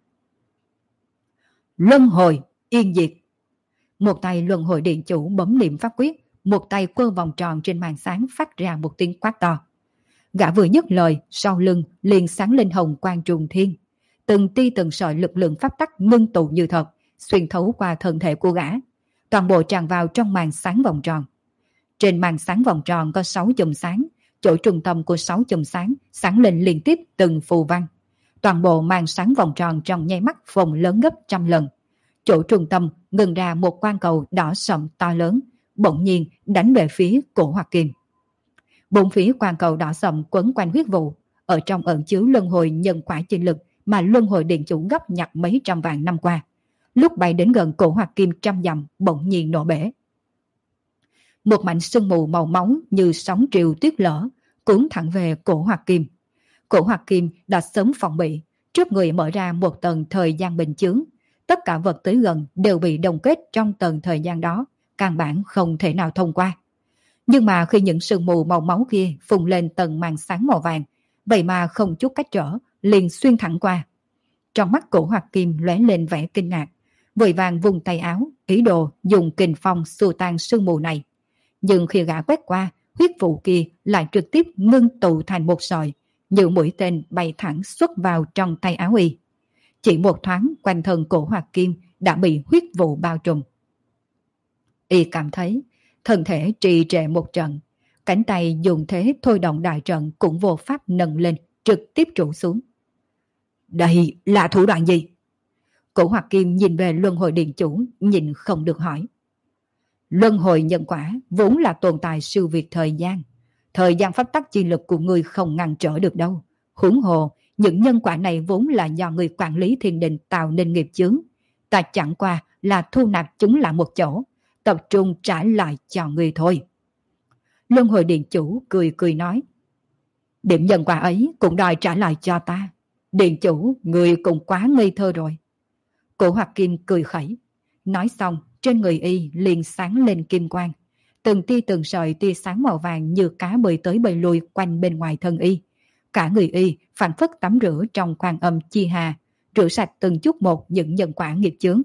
Luân hồi, yên diệt. Một tay luân hồi điện chủ bấm niệm pháp quyết, một tay quơ vòng tròn trên màn sáng phát ra một tiếng quát to. Gã vừa dứt lời, sau lưng liền sáng lên hồng quang trùng thiên. Từng tia từng sợi lực lượng pháp tắc ngưng tụ như thật, xuyên thấu qua thân thể của gã. Toàn bộ tràn vào trong màn sáng vòng tròn. Trên màn sáng vòng tròn có 6 chùm sáng, chỗ trung tâm của 6 chùm sáng sáng lên liên tiếp từng phù văn. Toàn bộ màn sáng vòng tròn trong nháy mắt phồng lớn gấp trăm lần. Chỗ trung tâm ngừng ra một quang cầu đỏ sậm to lớn, bỗng nhiên đánh về phía cổ Hoặc Kim. Bốn phía quang cầu đỏ sậm quấn quanh huyết vụ, ở trong ẩn chứa luân hồi nhân quả chi lực mà luân hồi điện chủ gấp nhặt mấy trăm vạn năm qua. Lúc bay đến gần cổ Hoặc Kim trăm dặm bỗng nhiên nổ bể. Một mảnh sương mù màu máu như sóng triều tuyết lở cuốn thẳng về cổ Hoặc Kim. Cổ Hoặc Kim đã sớm phòng bị, trước người mở ra một tầng thời gian bình chướng. Tất cả vật tới gần đều bị đông kết trong tầng thời gian đó, căn bản không thể nào thông qua. Nhưng mà khi những sương mù màu máu kia phun lên tầng màn sáng màu vàng, vậy mà không chút cách trở, liền xuyên thẳng qua. Trong mắt cổ Hoặc Kim lóe lên vẻ kinh ngạc, vội vàng vùng tay áo, ý đồ dùng kình phong xua tan sương mù này. Nhưng khi gã quét qua, huyết vụ kia lại trực tiếp ngưng tụ thành một sợi, như mũi tên bay thẳng xuất vào trong tay áo y. Chỉ một thoáng quanh thân cổ Hoặc Kim đã bị huyết vụ bao trùm. Y cảm thấy thân thể trì trệ một trận, cánh tay dùng thế thôi động đại trận cũng vô pháp nâng lên, trực tiếp trụ xuống. Đây là thủ đoạn gì? Cổ Hoặc Kim nhìn về luân hồi điện chủ, nhìn không được hỏi. Luân hồi nhân quả vốn là tồn tại siêu việt thời gian. Thời gian pháp tắc chi lực của ngươi không ngăn trở được đâu. Huống hồ, những nhân quả này vốn là do người quản lý thiên đình tạo nên nghiệp chướng. Ta chẳng qua là thu nạp chúng lại một chỗ, tập trung trả lại cho người thôi. Luân hồi điện chủ cười cười nói. Điểm nhân quả ấy cũng đòi trả lại cho ta. Điện chủ, người cũng quá ngây thơ rồi. Cổ Hoặc Kim cười khẩy. Nói xong, trên người y liền sáng lên kim quang. Từng tia từng sợi tia sáng màu vàng như cá bơi tới bơi lui quanh bên ngoài thân y. Cả người y phảng phất tắm rửa trong quan âm chi hà, rửa sạch từng chút một những nhân quả nghiệp chướng.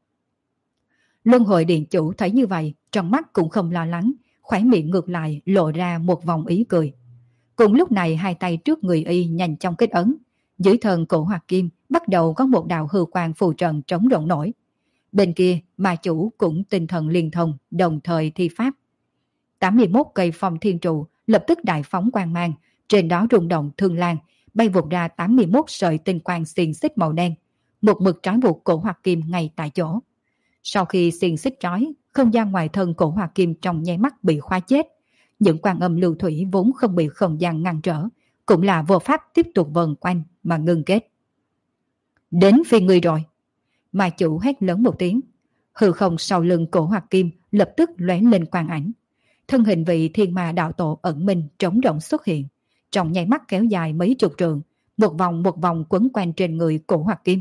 Luân hồi điện chủ thấy như vậy, trong mắt cũng không lo lắng, khóe miệng ngược lại lộ ra một vòng ý cười. Cùng lúc này hai tay trước người y nhanh chóng kết ấn, dưới thân cổ Hoặc Kim bắt đầu có một đạo hư quang phù trận trống rỗng nổi. Bên kia ma chủ cũng tinh thần liên thông, đồng thời thi pháp. 81 cây phong thiên trụ lập tức đại phóng quang mang, trên đó rung động thương lan, bay vụt ra 81 sợi tinh quang xiềng xích màu đen, một mực trói buộc cổ Hoặc Kim ngay tại chỗ. Sau khi xiềng xích trói, không gian ngoài thân cổ Hoặc Kim trong nháy mắt bị khóa chết. Những quan âm lưu thủy vốn không bị không gian ngăn trở, cũng là vô pháp tiếp tục vần quanh mà ngưng kết. Đến phiên ngươi rồi. Ma chủ hét lớn một tiếng. Hư không sau lưng cổ Hoặc Kim lập tức lóe lên quang ảnh. Thân hình vị thiên ma đạo tổ ẩn minh trống rỗng xuất hiện, trong nháy mắt kéo dài mấy chục trượng, một vòng quấn quanh trên người cổ Hoặc Kim.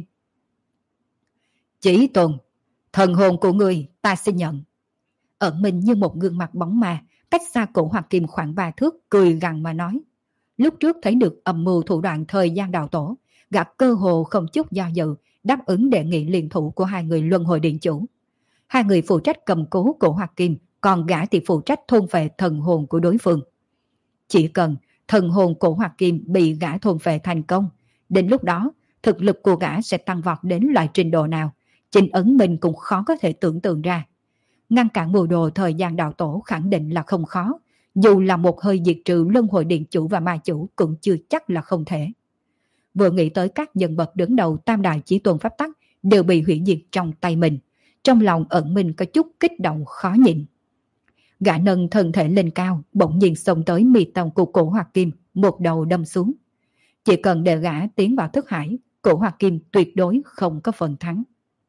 Chỉ Tuần, thần hồn của người ta xin nhận. Ẩn minh như một gương mặt bóng ma, cách xa cổ Hoặc Kim khoảng 3 thước, cười gằn mà nói. Lúc trước thấy được âm mưu thủ đoạn thời gian đạo tổ, gã cơ hồ không chút do dự đáp ứng đề nghị liên thủ của hai người luân hồi điện chủ. Hai người phụ trách cầm cố cổ Hoặc Kim, còn gã thì phụ trách thôn phệ thần hồn của đối phương. Chỉ cần thần hồn cổ Hoặc Kim bị gã thôn phệ thành công, đến lúc đó thực lực của gã sẽ tăng vọt đến loại trình độ nào, chính Ấn Minh cũng khó có thể tưởng tượng ra. Ngăn cản mưu đồ thời gian đạo tổ khẳng định là không khó, dù là một hơi diệt trừ luân hồi điện chủ và ma chủ cũng chưa chắc là không thể. Vừa nghĩ tới các nhân vật đứng đầu tam đại chí tôn pháp tắc đều bị hủy diệt trong tay mình, trong lòng Ẩn Minh có chút kích động khó nhịn. Gã nâng thân thể lên cao, bỗng nhiên xông tới mi tâm của cổ Hoặc Kim, một đầu đâm xuống. Chỉ cần để gã tiến vào thức hải, cổ Hoặc Kim tuyệt đối không có phần thắng.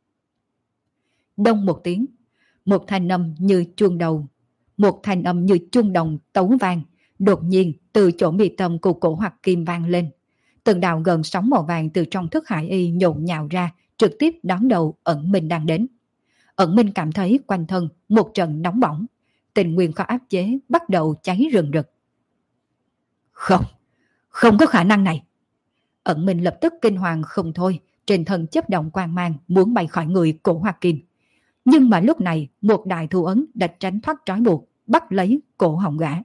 Đông một tiếng, một thanh âm như chuông đồng tấu vang, đột nhiên từ chỗ mi tâm của cổ Hoặc Kim vang lên. Từng đạo gần sóng màu vàng từ trong thức hải y nhộn nhạo ra, trực tiếp đón đầu Ẩn Minh đang đến. Ẩn Minh cảm thấy quanh thân một trận nóng bỏng, tình nguyên khó áp chế bắt đầu cháy rừng rực. Không, không có khả năng này. Ẩn Minh lập tức kinh hoàng không thôi, trên thân chớp động quang mang muốn bay khỏi người Cổ Hoạt Kim. Nhưng mà lúc này một đại thủ ấn đã tránh thoát trói buộc, bắt lấy cổ họng gã.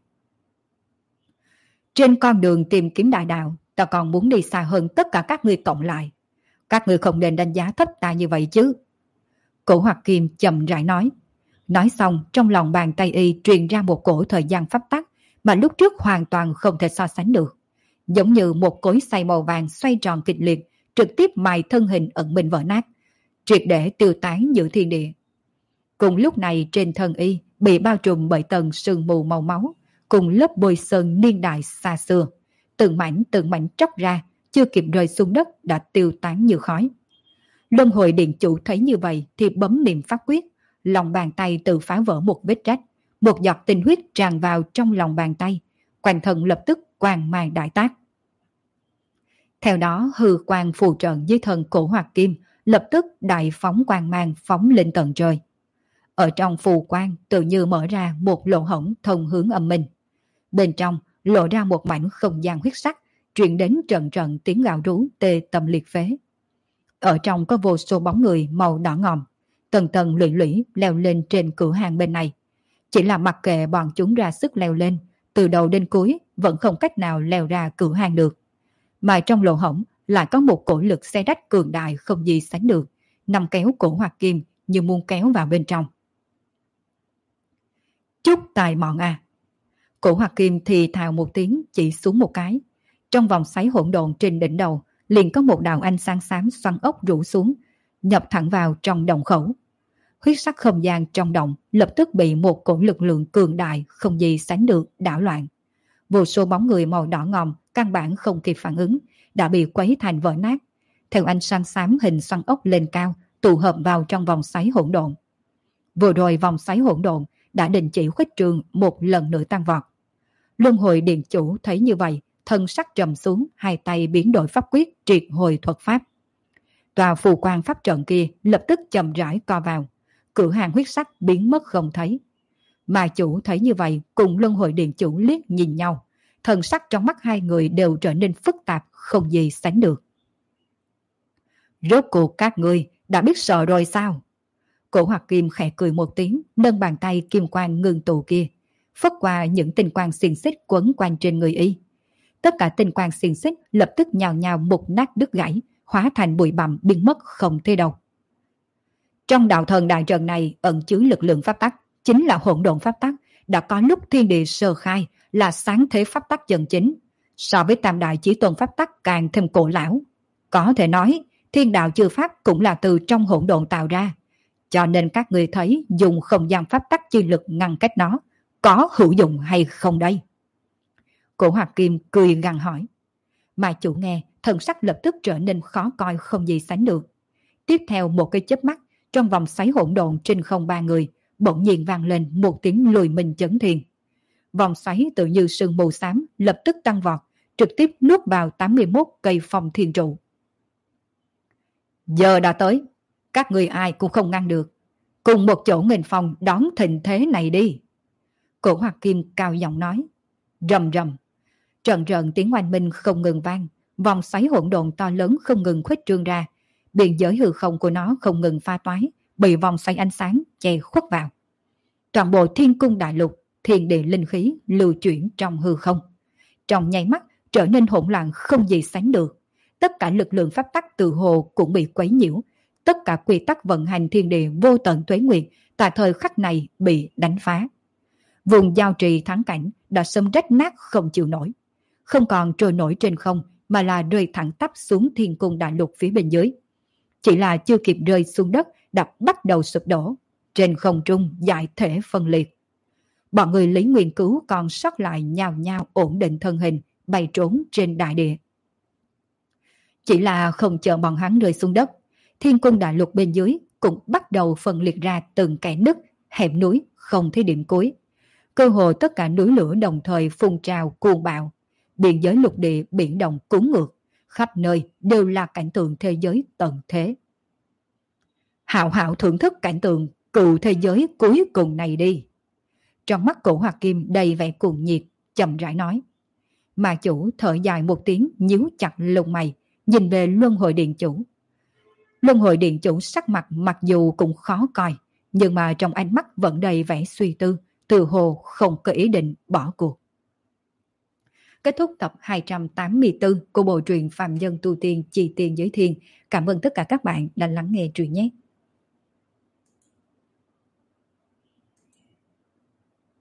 Trên con đường tìm kiếm đại đạo, ta còn muốn đi xa hơn tất cả các ngươi cộng lại. Các ngươi không nên đánh giá thấp ta như vậy chứ. Cổ Hoạt Kim chậm rãi nói. Nói xong, trong lòng bàn tay y truyền ra một cổ thời gian pháp tắc mà lúc trước hoàn toàn không thể so sánh được. Giống như một cối xay màu vàng xoay tròn kịch liệt, trực tiếp mài thân hình Ẩn Minh vỡ nát, triệt để tiêu tán giữa thiên địa. Cùng lúc này trên thân y bị bao trùm bởi tầng sương mù màu máu, cùng lớp bôi sơn niên đại xa xưa. Từng mảnh tróc ra, chưa kịp rơi xuống đất đã tiêu tán như khói. Luân hồi điện chủ thấy như vậy thì bấm niệm pháp quyết, lòng bàn tay tự phá vỡ một vết rách, một giọt tinh huyết tràn vào trong lòng bàn tay, quanh thân lập tức quang mang đại tác. Theo đó hư quang phù trận dưới thân Cổ Hoạt Kim lập tức đại phóng quang mang phóng lên tận trời. Ở trong phù quang tự như mở ra một lỗ hổng thông hướng âm minh. Bên trong lộ ra một mảnh không gian huyết sắc, truyền đến trận trận tiếng gào rú tê tâm liệt phế. Ở trong có vô số bóng người màu đỏ ngòm, tầng tầng lụy lũy leo lên trên cửa hàng bên này. Chỉ là mặc kệ bọn chúng ra sức leo lên, từ đầu đến cuối vẫn không cách nào leo ra cửa hàng được. Mà trong lỗ hổng lại có một cổ lực xé rách cường đại không gì sánh được, nằm kéo Cổ Hoạt Kim như muốn kéo vào bên trong. Chúc tài mọn à! Cổ Hoạt Kim thì thào một tiếng chỉ xuống một cái. Trong vòng xoáy hỗn độn trên đỉnh đầu liền có một đạo ánh sáng xám xoắn ốc rủ xuống, nhập thẳng vào trong động khẩu. Huyết sắc không gian trong động lập tức bị một cổ lực lượng cường đại không gì sánh được đảo loạn. Vô số bóng người màu đỏ ngòm căn bản không kịp phản ứng, đã bị quấy thành vỡ nát. Theo ánh sáng xám hình xoắn ốc lên cao, tụ hợp vào trong vòng xoáy hỗn độn. Vừa rồi vòng xoáy hỗn độn đã đình chỉ khuếch trương một lần nữa tăng vọt. Luân hồi điện chủ thấy như vậy, thân sắc trầm xuống, hai tay biến đổi pháp quyết triệt hồi thuật pháp. Tòa phù quang pháp trận kia lập tức chậm rãi co vào, cửa hàng huyết sắc biến mất không thấy. Mà chủ thấy như vậy cùng luân hồi điện chủ liếc nhìn nhau, thần sắc trong mắt hai người đều trở nên phức tạp không gì sánh được. Rốt cuộc các ngươi đã biết sợ rồi sao? Cổ Hoạt Kim khẽ cười một tiếng, nâng bàn tay kim quang ngưng tụ kia, phất qua những tinh quang xiềng xích quấn quanh trên người y. Tất cả tinh quang xiềng xích lập tức nhào nhào mục nát đứt gãy, hóa thành bụi bặm biến mất không thấy đâu. Trong đạo thần đại trận này ẩn chứa lực lượng pháp tắc, chính là hỗn độn pháp tắc, đã có lúc thiên địa sơ khai là sáng thế pháp tắc chân chính, so với tam đại chí tôn pháp tắc càng thêm cổ lão. Có thể nói, thiên đạo chư pháp cũng là từ trong hỗn độn tạo ra, cho nên các người thấy dùng không gian pháp tắc chi lực ngăn cách nó, có hữu dụng hay không đây? Cổ Hoạt Kim cười gằn hỏi. Mà chủ nghe, thần sắc lập tức trở nên khó coi không gì sánh được. Tiếp theo một cái chớp mắt, trong vòng xoáy hỗn độn trên không ba người, bỗng nhiên vang lên một tiếng lùi mình chấn thiên. Vòng xoáy tự như sương mù xám lập tức tăng vọt, trực tiếp nuốt vào 81 cây phong thiên trụ. Giờ đã tới, các người ai cũng không ngăn được. Cùng một chỗ nghìn phong đón thịnh thế này đi. Cổ Hoạt Kim cao giọng nói. Rầm rầm. Trận trận tiếng oanh minh không ngừng vang, vòng xoáy hỗn độn to lớn không ngừng khuếch trương ra, biên giới hư không của nó không ngừng pha toái, bị vòng xoáy ánh sáng che khuất vào. Toàn bộ thiên cung đại lục, thiên địa linh khí lưu chuyển trong hư không, trong nháy mắt trở nên hỗn loạn không gì sánh được. Tất cả lực lượng pháp tắc từ hồ cũng bị quấy nhiễu, tất cả quy tắc vận hành thiên địa vô tận tuế nguyệt tại thời khắc này bị đánh phá. Vùng giao trì thắng cảnh đã xâm rách nát không chịu nổi, không còn trôi nổi trên không mà là rơi thẳng tắp xuống thiên cung đại lục phía bên dưới. Chỉ là chưa kịp rơi xuống đất đã bắt đầu sụp đổ, trên không trung giải thể phân liệt. Bọn người Lý Nguyên Cứu còn sót lại nhào nhào ổn định thân hình, bay trốn trên đại địa. Chỉ là không chờ bọn hắn rơi xuống đất, thiên cung đại lục bên dưới cũng bắt đầu phân liệt ra từng kẽ nứt, hẻm núi không thấy điểm cuối. Cơ hồ tất cả núi lửa đồng thời phun trào cuồng bạo, biên giới lục địa biển động cuốn ngược, khắp nơi đều là cảnh tượng thế giới tận thế. Hạo hạo thưởng thức cảnh tượng cựu thế giới cuối cùng này đi. Trong mắt Cổ Hoạt Kim đầy vẻ cuồng nhiệt, chậm rãi nói. Mà chủ thở dài một tiếng, nhíu chặt lông mày, nhìn về Luân Hồi Điện chủ. Luân Hồi Điện chủ sắc mặt mặc dù cũng khó coi, nhưng mà trong ánh mắt vẫn đầy vẻ suy tư, từ hồ không có ý định bỏ cuộc. Kết thúc tập 284 của bộ truyện Phàm Nhân Tu Tiên Chi Tiên Giới Thiên. Cảm ơn tất cả các bạn đã lắng nghe truyện nhé.